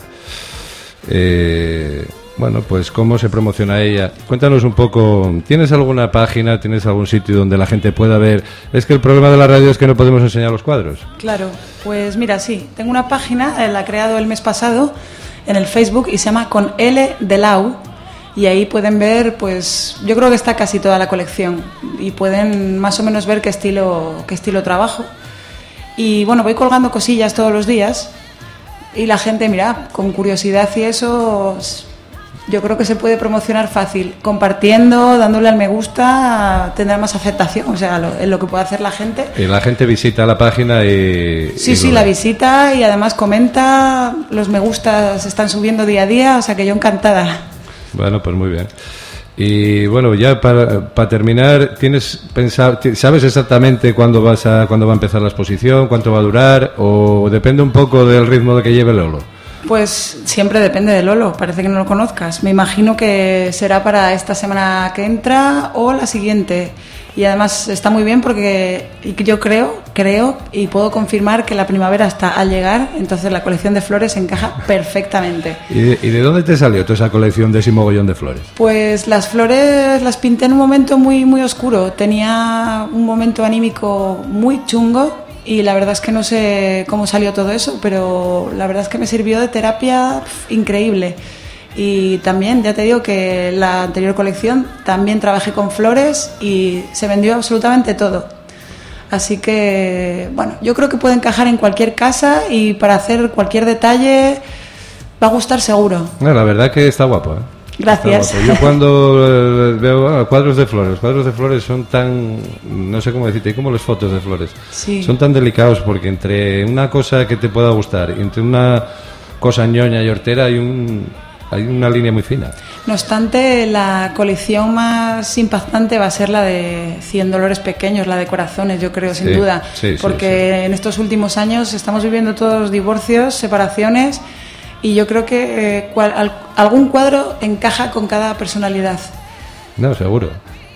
eh, bueno, pues cómo se promociona ella. Cuéntanos un poco, ¿tienes alguna página, tienes algún sitio donde la gente pueda ver? Es que el problema de la radio es que no podemos enseñar los cuadros. Claro, pues mira, sí, tengo una página, eh, la he creado el mes pasado en el Facebook y se llama Con L de Lau, y ahí pueden ver, pues yo creo que está casi toda la colección y pueden más o menos ver qué estilo, qué estilo trabajo. Y bueno, voy colgando cosillas todos los días y la gente, mira, con curiosidad y eso, yo creo que se puede promocionar fácil, compartiendo, dándole al me gusta, tendrá más aceptación, o sea, lo, en lo que puede hacer la gente. Y la gente visita la página y... Sí, y sí, lo... la visita y además comenta, los me gusta se están subiendo día a día, o sea que yo encantada. Bueno, pues muy bien. Y bueno, ya para, para terminar, ¿tienes pensado, sabes exactamente cuándo vas a cuándo va a empezar la exposición, cuánto va a durar, o depende un poco del ritmo de que lleve Lolo? Pues siempre depende de Lolo, parece que no lo conozcas. Me imagino que será para esta semana que entra o la siguiente. Y además está muy bien porque yo creo, creo y puedo confirmar que la primavera está al llegar, entonces la colección de flores encaja perfectamente. ¿Y de, y de dónde te salió toda esa colección de ese mogollón de flores? Pues las flores las pinté en un momento muy, muy oscuro. Tenía un momento anímico muy chungo. Y la verdad es que no sé cómo salió todo eso, pero la verdad es que me sirvió de terapia pf, increíble. Y también, ya te digo que la anterior colección también trabajé con flores y se vendió absolutamente todo. Así que, bueno, yo creo que puede encajar en cualquier casa y para hacer cualquier detalle va a gustar seguro. No, la verdad que está guapo, ¿eh? Gracias. Está guapo. Yo cuando eh, veo bueno, cuadros de flores, cuadros de flores son tan, no sé cómo decirte, como las fotos de flores. Sí. Son tan delicados porque entre una cosa que te pueda gustar y entre una cosa ñoña y hortera hay un hay una línea muy fina. No obstante, la colección más impactante va a ser la de cien dolores pequeños, la de corazones, yo creo, sin sí, duda. Sí, porque sí, sí. En estos últimos años estamos viviendo todos divorcios, separaciones, y yo creo que eh, cual, al, algún cuadro encaja con cada personalidad. No, seguro.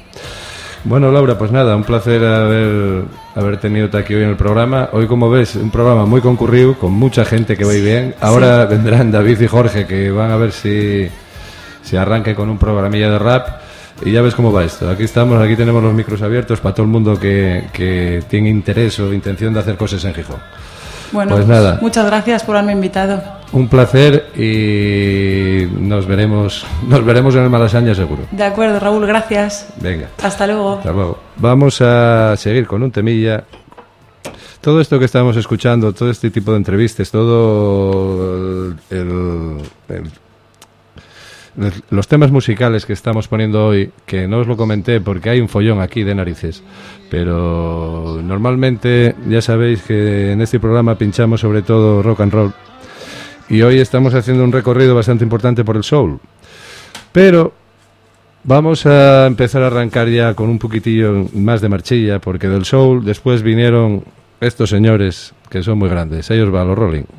Bueno, Laura, pues nada, un placer haber, haber tenido aquí hoy en el programa. Hoy, como ves, un programa muy concurrido, con mucha gente que va y bien. Ahora sí. Vendrán David y Jorge, que van a ver si, si arranque con un programilla de rap. Y ya ves cómo va esto. Aquí estamos, aquí tenemos los micros abiertos para todo el mundo que, que tiene interés o intención de hacer cosas en Gijón. Bueno, pues nada. Muchas gracias por haberme invitado. un placer y nos veremos nos veremos en el Malasaña seguro. De acuerdo, Raúl, gracias. Venga. Hasta luego. Hasta luego. Vamos a seguir con un temilla. Todo esto que estamos escuchando, todo este tipo de entrevistas, todo el, el, el los temas musicales que estamos poniendo hoy, que no os lo comenté porque hay un follón aquí de narices, pero normalmente ya sabéis que en este programa pinchamos sobre todo rock and roll y hoy estamos haciendo un recorrido bastante importante por el soul, pero vamos a empezar a arrancar ya con un poquitillo más de marchilla, porque del soul después vinieron estos señores que son muy grandes. Ellos van, los Rolling.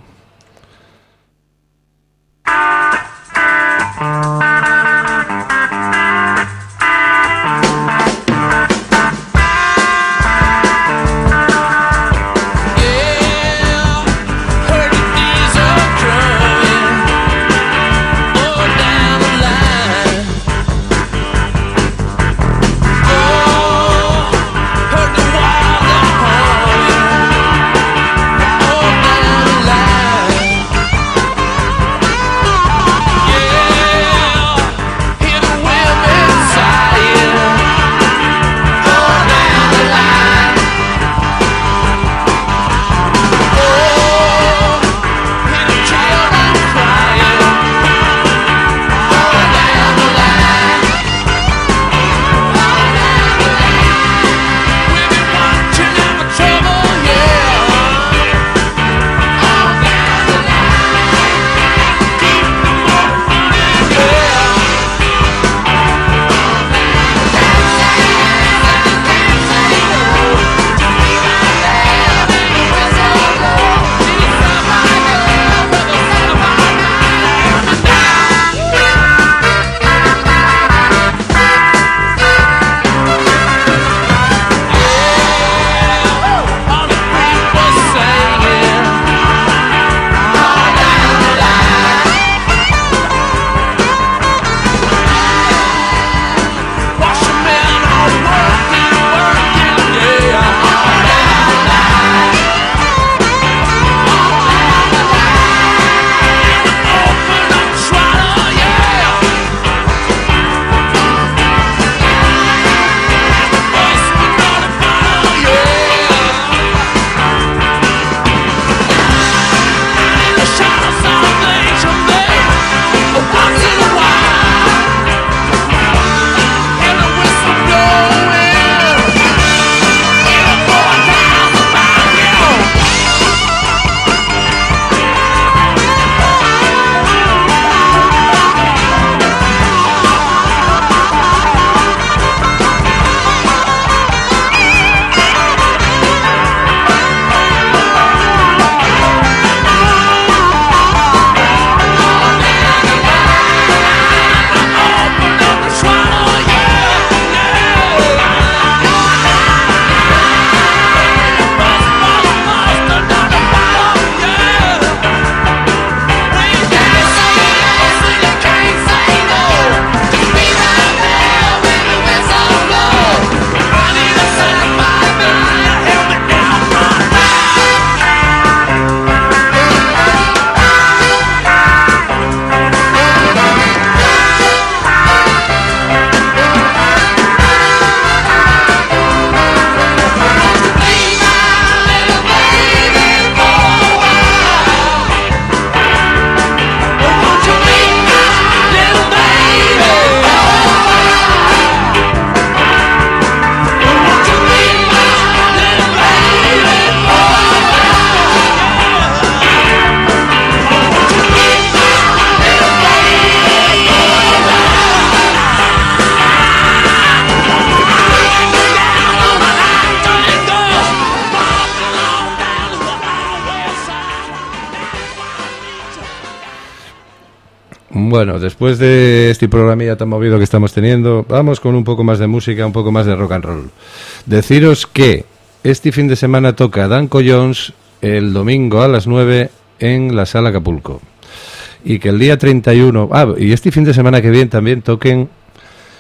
Bueno, después de este programilla tan movido que estamos teniendo, vamos con un poco más de música, un poco más de rock and roll. Deciros que este fin de semana toca Danko Jones el domingo a las nueve en la Sala Acapulco. Y que el día treinta y uno... Ah, y este fin de semana que viene también toquen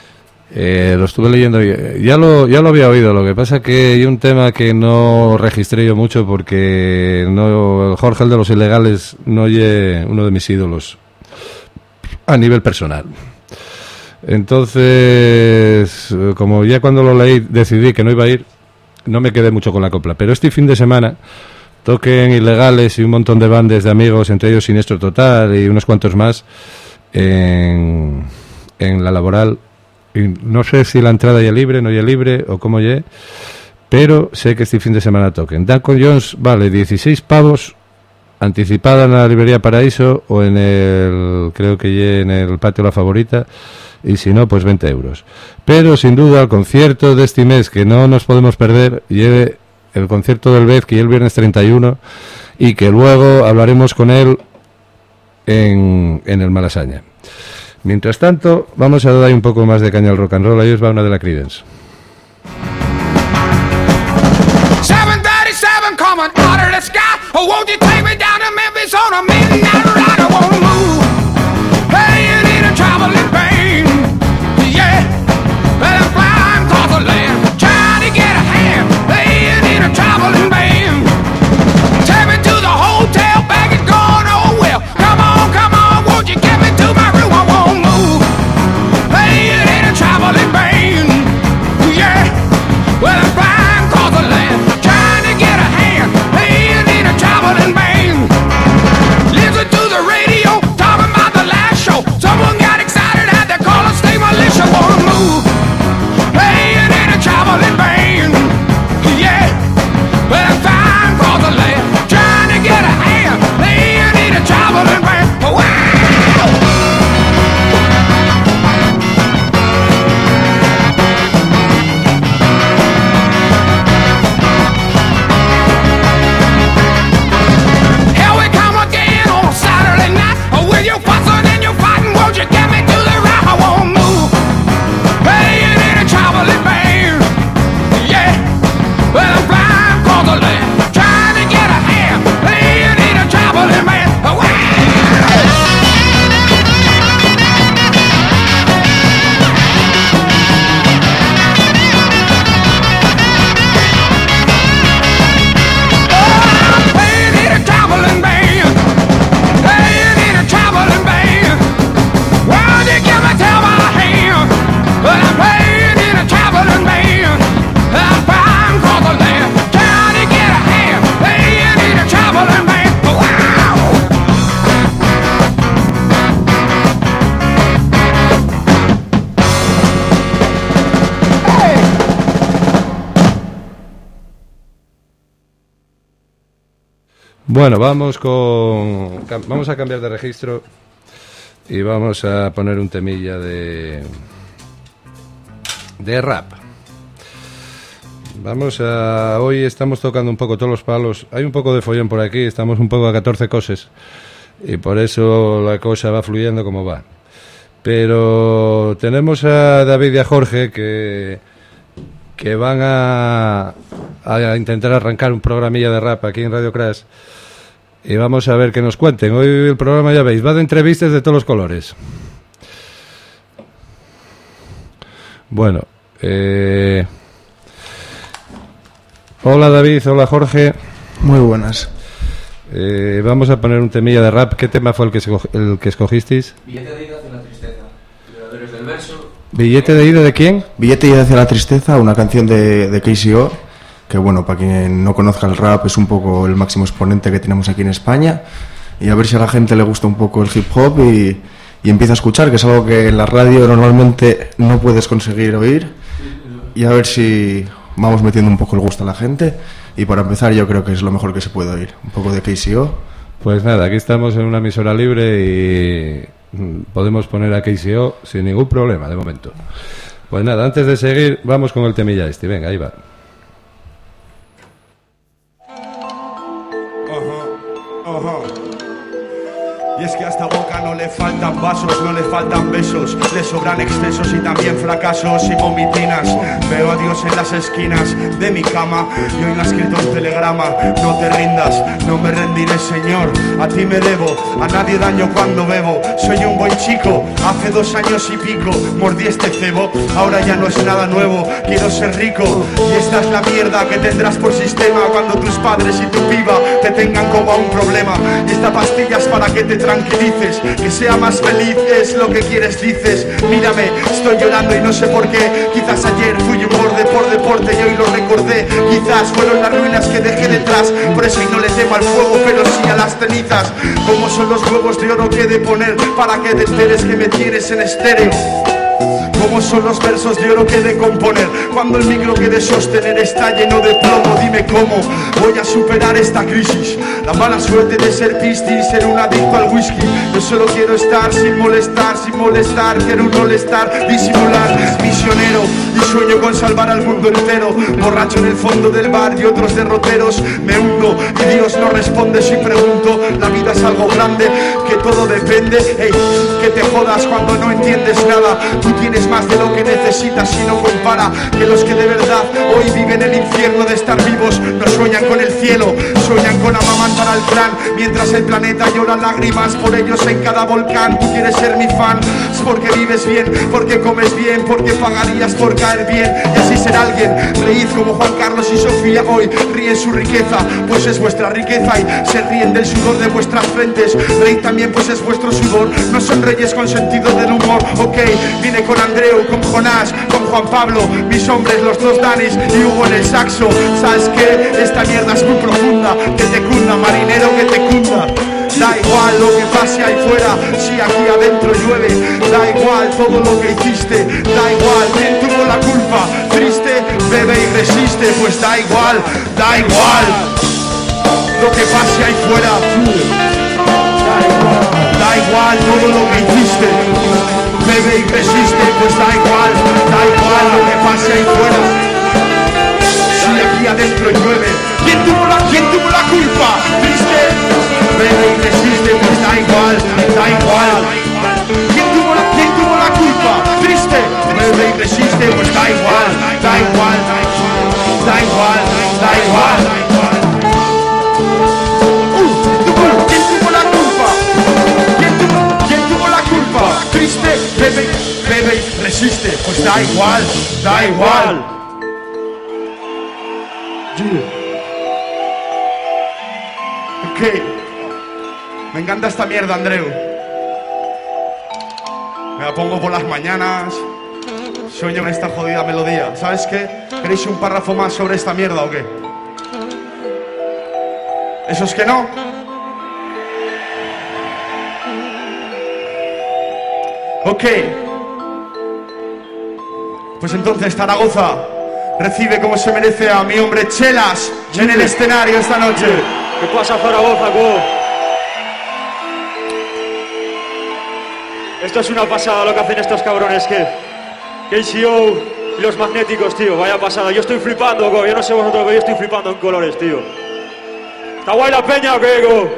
Eh, lo estuve leyendo y ya lo, ya lo había oído. Lo que pasa que hay un tema que no registré yo mucho porque no, Jorge, el de los ilegales, no es uno de mis ídolos a nivel personal. Entonces, como ya cuando lo leí decidí que no iba a ir, no me quedé mucho con la copla. Pero este fin de semana toquen ilegales y un montón de bandas de amigos, entre ellos Siniestro Total y unos cuantos más, en, en la Laboral. Y no sé si la entrada ya libre, no ya libre o cómo ya, pero sé que este fin de semana toquen. Duncan Jones vale dieciséis pavos, anticipada en la librería Paraíso o en el, creo que ya en el Patio La Favorita, y si no, pues veinte euros. Pero sin duda el concierto de este mes que no nos podemos perder, lleve el concierto del B E Z, que ya el viernes treinta y uno, y que luego hablaremos con él en, en el Malasaña. Mientras tanto, vamos a dar un poco más de caña al rock and roll. Ahí os va una de la Creedence. seven thirty-seven coming out of the sky. Oh, won't you take me down to Memphis on a midnight ride? I wanna move. Hey, you need a traveling pain. Yeah, but I'm flying across the land, trying to get a hand. Hey, you need a traveling band. Take me to the hotel, bag is gone, oh well. Come on, come on, won't you get me to my room? I won't move. Hey, you need a traveling band. Yeah, well I'm flying across the land, trying to get a hand. Hey, you need a traveling band. Listen to the radio, talking about the last show. Someone got excited, had to call a state militia. Wanna move. Hey, you need a traveling band. Yeah, well I'm flying across the land, trying to get a hand. Hey, you need a traveling band. Wow. Here we come again on Saturday night. With your fussing and your fighting, won't you get me to the right? I won't move. Hey, you need a traveling band. Yeah, well I'm flying across the land, trying to get a hand. Hey, you need a traveling band. Wow. Hey, you need a traveling band. Hey, you need a traveling band. Well, you give me tell my hand. But I'm playing in a traveling band. I'm flying across the land, trying to get a hand. Hey, you need a traveling band. Wow. Hey. Bueno, vamos con cam- vamos a cambiar de registro y vamos a poner un temilla de de rap. Vamos a hoy estamos tocando un poco todos los palos. Hay un poco de follón por aquí, estamos un poco a catorce cosas y por eso la cosa va fluyendo como va. Pero tenemos a David y a Jorge que que van a a intentar arrancar un programilla de rap aquí en Radio Crash. Y vamos a ver qué nos cuenten. Hoy el programa, ya veis, va de entrevistas de todos los colores. Bueno, eh... hola David, hola Jorge. Muy buenas. Eh, vamos a poner un temilla de rap. ¿Qué tema fue el que, esco- el que escogisteis? Billete de ida hacia la tristeza. Violadores del verso. ¿Billete de ida de quién? Billete y hacia la tristeza, una canción de, de K C O, que bueno, para quien no conozca el rap es un poco el máximo exponente que tenemos aquí en España, y a ver si a la gente le gusta un poco el hip hop y, y empieza a escuchar, que es algo que en la radio normalmente no puedes conseguir oír, y a ver si vamos metiendo un poco el gusto a la gente. Y para empezar yo creo que es lo mejor que se puede oír, un poco de K C O. Pues nada, aquí estamos en una emisora libre y mm, podemos poner a K C O sin ningún problema de momento. Pues nada, antes de seguir vamos con el temilla este. Venga, ahí va. Y es que a esta boca no le faltan vasos, no le faltan besos, le sobran excesos y también fracasos y vomitinas. Veo a Dios demonios en las esquinas de mi cama. Y hoy me ha escrito un telegrama: no te rindas, no me rendiré, Señor. A ti me debo, a nadie daño cuando bebo. Soy un buen chico, hace dos años y pico mordí este cebo. Ahora ya no es nada nuevo, quiero ser rico. Y esta es la mierda que tendrás por sistema cuando tus padres y tu piba te tengan como a un problema. Y esta pastilla es para que te tranquilices, que sea más feliz, es lo que quieres, dices. Mírame, estoy llorando y no sé por qué. Quizás ayer fui un borde por deporte y hoy lo recordé. Quizás fueron las ruinas que dejé detrás. Por eso y no le temo al fuego, pero sí a las cenizas. Como son los huevos de oro que he de poner para que te enteres que me tienes en estéreo. Como son los versos de oro que he de componer cuando el micro que de sostener está lleno de plomo. Dime cómo voy a superar esta crisis, la mala suerte de ser pistis, ser un adicto al whisky. Yo solo quiero estar sin molestar, sin molestar. Quiero un molestar, disimular, misionero. Y sueño con salvar al mundo entero. Borracho en el fondo del bar y otros derroteros. Me hundo y Dios no responde si pregunto. La vida es algo grande, que todo depende. Ey, que te jodas cuando no entiendes nada. Tú tienes más de lo que necesitas y no compara. Que los que de verdad hoy viven el infierno de estar vivos no sueñan con el cielo, sueñan con amamantar al clan. Mientras el planeta llora lágrimas por ellos en cada volcán. Tú quieres ser mi fan, es porque vives bien, porque comes bien, porque pagarías por caer bien y así ser alguien. Reíd como Juan Carlos y Sofía hoy ríen su riqueza, pues es vuestra riqueza. Y se ríen del sudor de vuestras frentes. Reíd también, pues es vuestro sudor. No son reyes con sentido del humor. Ok, vine con Andreu, con Jonás, con Juan Pablo, mis hombres, los dos Danis y Hugo en el saxo. ¿Sabes qué? Esta mierda es muy profunda, que te cunda, marinero, que te cunda. Da igual lo que pase ahí fuera, si aquí adentro llueve. Da igual todo lo que hiciste, da igual quién tuvo la culpa. Triste, bebe y resiste, pues da igual, da igual lo que pase ahí fuera. Da igual, da igual todo lo que hiciste. Bebe y resiste, pues da igual, da igual lo que pase ahí fuera. Si aquí adentro llueve, ¿quién tuvo la, quién tuvo la culpa? Triste, bebe y resiste, pues da igual, da igual. ¿Quién tuvo la, quién tuvo la culpa? Triste, bebe y resiste, pues da igual, da igual, da igual, da igual. Triste, bebe, bebe y resiste, pues da igual, da igual. Ok, me encanta esta mierda, Andreu. Me la pongo por las mañanas, sueño en esta jodida melodía. ¿Sabes qué? ¿Queréis un párrafo más sobre esta mierda o qué? ¿Esos que no? Ok, pues entonces Zaragoza recibe como se merece a mi hombre Chelas en el escenario esta noche. ¿Qué pasa, Zaragoza, go? Esto es una pasada lo que hacen estos cabrones, que K C O y los magnéticos, tío, vaya pasada. Yo estoy flipando, go, yo no sé vosotros, pero yo estoy flipando en colores, tío. ¿Está guay la peña o qué, go?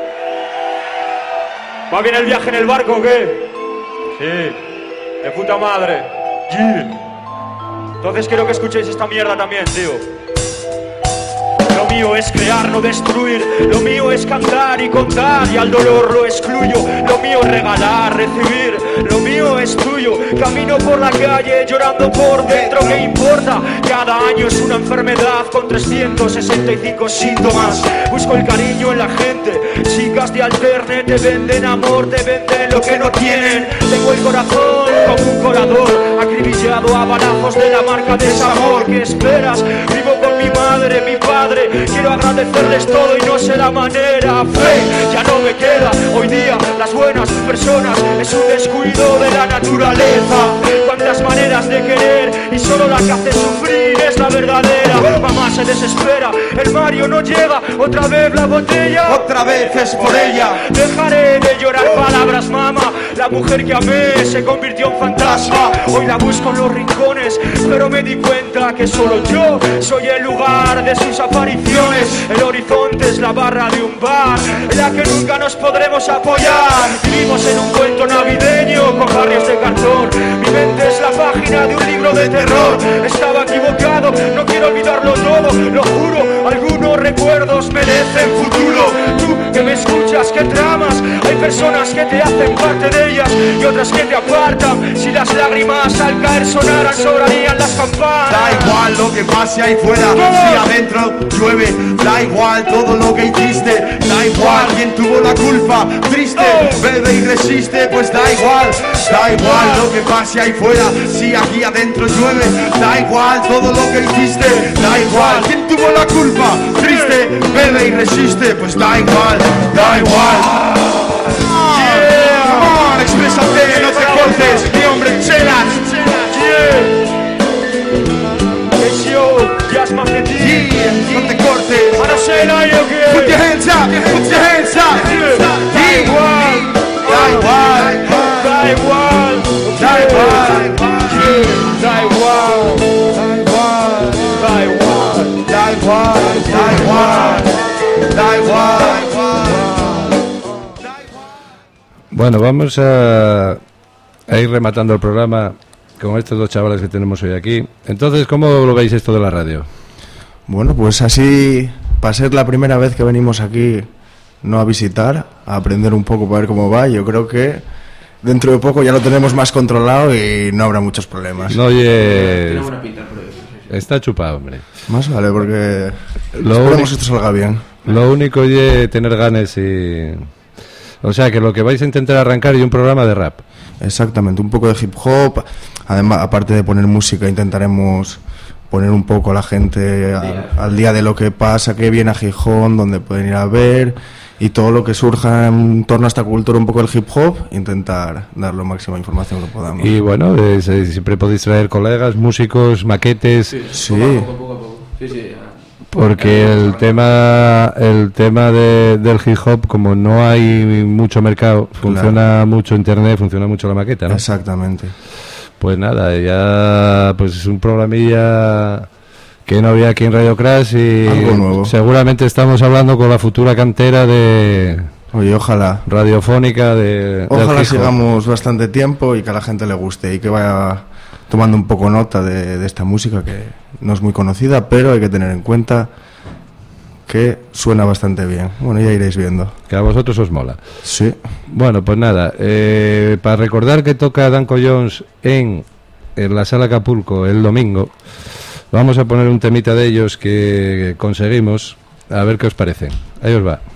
¿Va bien el viaje en el barco o qué? Sí, de puta madre. Yeah. Entonces quiero que escuchéis esta mierda también, tío. Lo mío es crear, no destruir. Lo mío es cantar y contar, y al dolor lo excluyo. Lo mío es regalar, recibir. Lo mío es tuyo. Camino por la calle llorando por dentro, ¿qué importa? Cada año es una enfermedad con trescientos sesenta y cinco síntomas. Busco el cariño en la gente. Chicas de alterne te venden amor, te venden lo que no tienen. Tengo el corazón como un colador, acribillado a balazos de la marca de sabor. ¿Qué esperas? Vivo con mi madre, mi padre. Quiero agradecerles todo y no sé la manera. Fe, ya no me queda. Hoy día las buenas personas es un descuido de la naturaleza. Cuántas maneras de querer y solo la que hace sufrir es la verdadera. Mamá se desespera, el Mario no llega. Otra vez la botella, otra vez es por ella. Dejaré de llorar palabras, mamá. La mujer que amé se convirtió en fantasma. Hoy la busco en los rincones, pero me di cuenta que solo yo soy el lugar de sus apariciones. El horizonte es la barra de un bar en la que nunca nos podremos apoyar. Vivimos en un cuento navideño con barrios de cartón. Mi mente es la página de un libro de terror. Estaba equivocado quiero olvidarlo todo, lo juro. Algunos recuerdos merecen futuro. Tú que me escuchas, que tramas, hay personas que te hacen parte de ellas y otras que te apartan. Si las lágrimas al caer sonaran, sobrarían las campanas. Da igual lo que pase ahí fuera, si adentro llueve. Da igual todo lo que hiciste, da igual quién tuvo la culpa. Triste, bebe y resiste, pues da igual. Da igual lo que pase ahí fuera, si aquí adentro llueve. Da igual todo lo que hiciste, da igual quién tuvo la culpa. Triste, bebe y resiste, pues da igual, da igual. Yeah, come on, exprésate, no te cortes, mi hombre, chelas. Yeah, no te cortes. Ahora sé el aire que Put your hands up, put your hands up. da igual, Da igual, da igual, da igual, da igual, da igual, da igual, da igual, da igual. Bueno, vamos a, a ir rematando el programa con estos dos chavales que tenemos hoy aquí. Entonces, ¿cómo lo veis esto de la radio? Bueno, pues así, para ser la primera vez que venimos aquí, no a visitar, a aprender un poco para ver cómo va, yo creo que dentro de poco ya lo tenemos más controlado y no habrá muchos problemas. No, oye, Tiene buena pinta el proyecto. Sí, sí. está chupado, hombre. Más vale, porque Lo esperemos único- que esto salga bien. Lo único es tener ganas y... O sea, que lo que vais a intentar arrancar es un programa de rap. Exactamente, un poco de hip hop. Además, aparte de poner música, intentaremos poner un poco a la gente a- al día de lo que pasa, que viene a Gijón, donde pueden ir a ver, y todo lo que surja en torno a esta cultura, un poco del hip hop, intentar dar lo máxima información que podamos. Y bueno, eh, se- siempre podéis traer colegas, músicos, maquetes, Sí. Poco a poco, poco a poco. Sí, sí. ah. porque el tema el tema de- del hip hop, como no hay mucho mercado, funciona mucho internet, funciona mucho la maqueta, ¿no? Exactamente. Pues nada, ya pues es un programilla que no había aquí en Radio Crash y Algo nuevo. seguramente estamos hablando con la futura cantera de Oye, ojalá. radiofónica de del Ojalá hip hop. sigamos bastante tiempo y que a la gente le guste y que vaya tomando un poco nota de, de esta música que no es muy conocida, pero hay que tener en cuenta que suena bastante bien. Bueno, ya iréis viendo. Que a vosotros os mola. Sí. Bueno, pues nada, eh, para recordar que toca Danko Jones en, en la Sala Acapulco el domingo, vamos a poner un temita de ellos que conseguimos, a ver qué os parece. Ahí os va.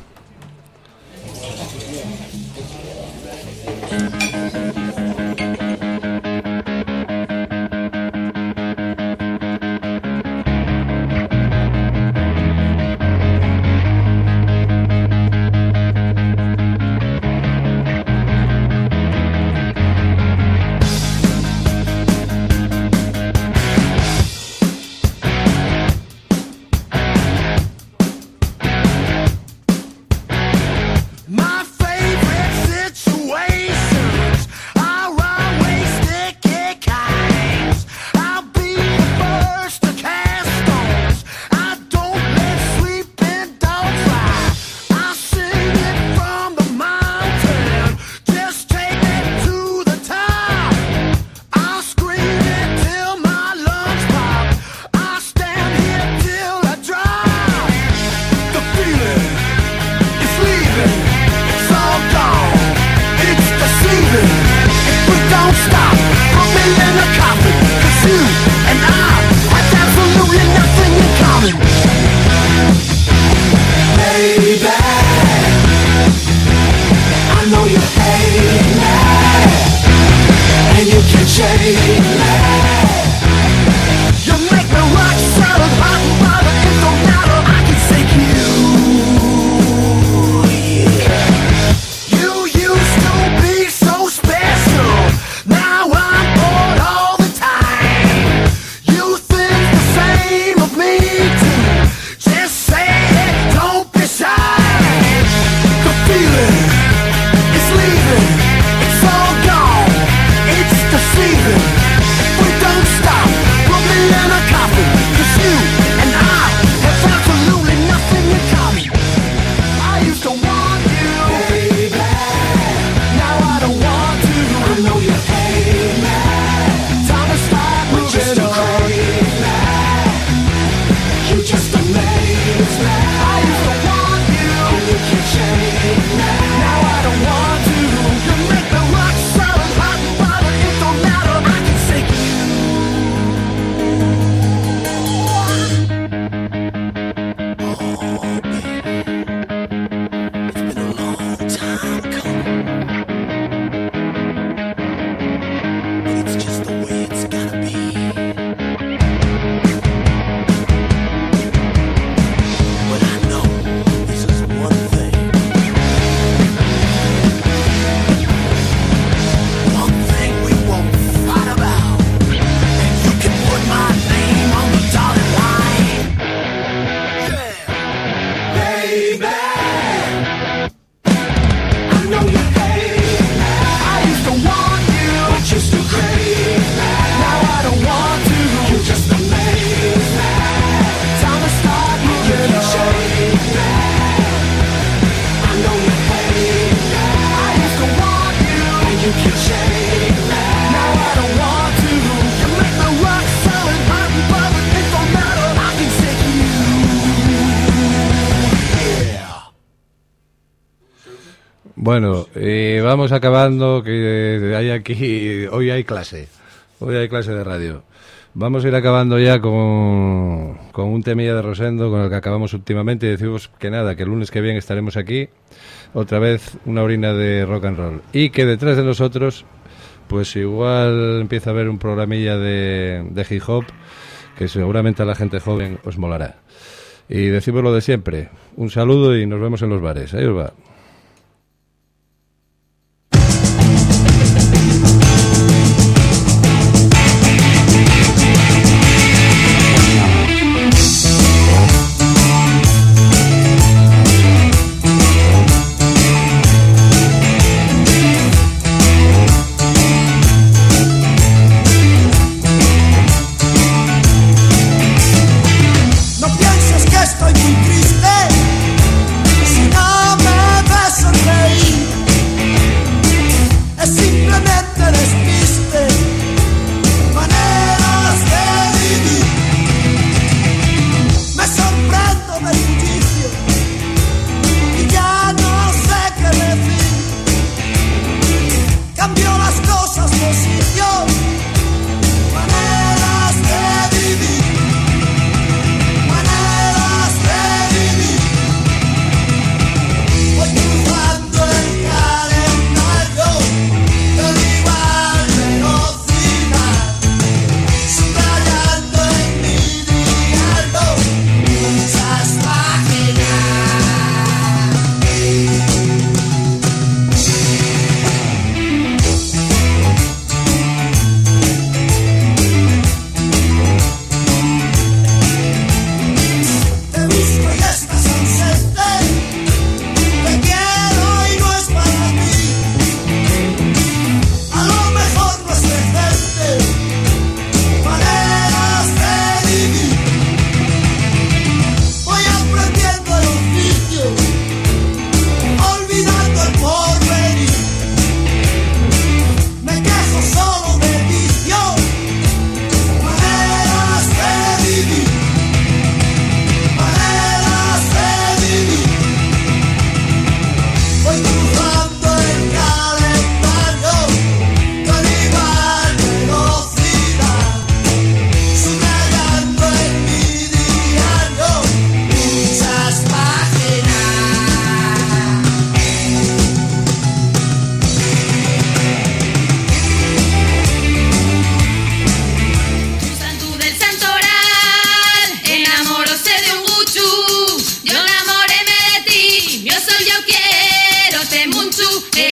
Bueno, eh, vamos acabando, que hay aquí, hoy hay clase, hoy hay clase de radio. Vamos a ir acabando ya con, con un temilla de Rosendo, con el que acabamos últimamente, y decimos que nada, que el lunes que viene estaremos aquí, otra vez una orina de rock and roll. Y que detrás de nosotros, pues igual empieza a haber un programilla de, de hip hop, que seguramente a la gente joven os molará. Y decimos lo de siempre, un saludo y nos vemos en los bares. Ahí os va.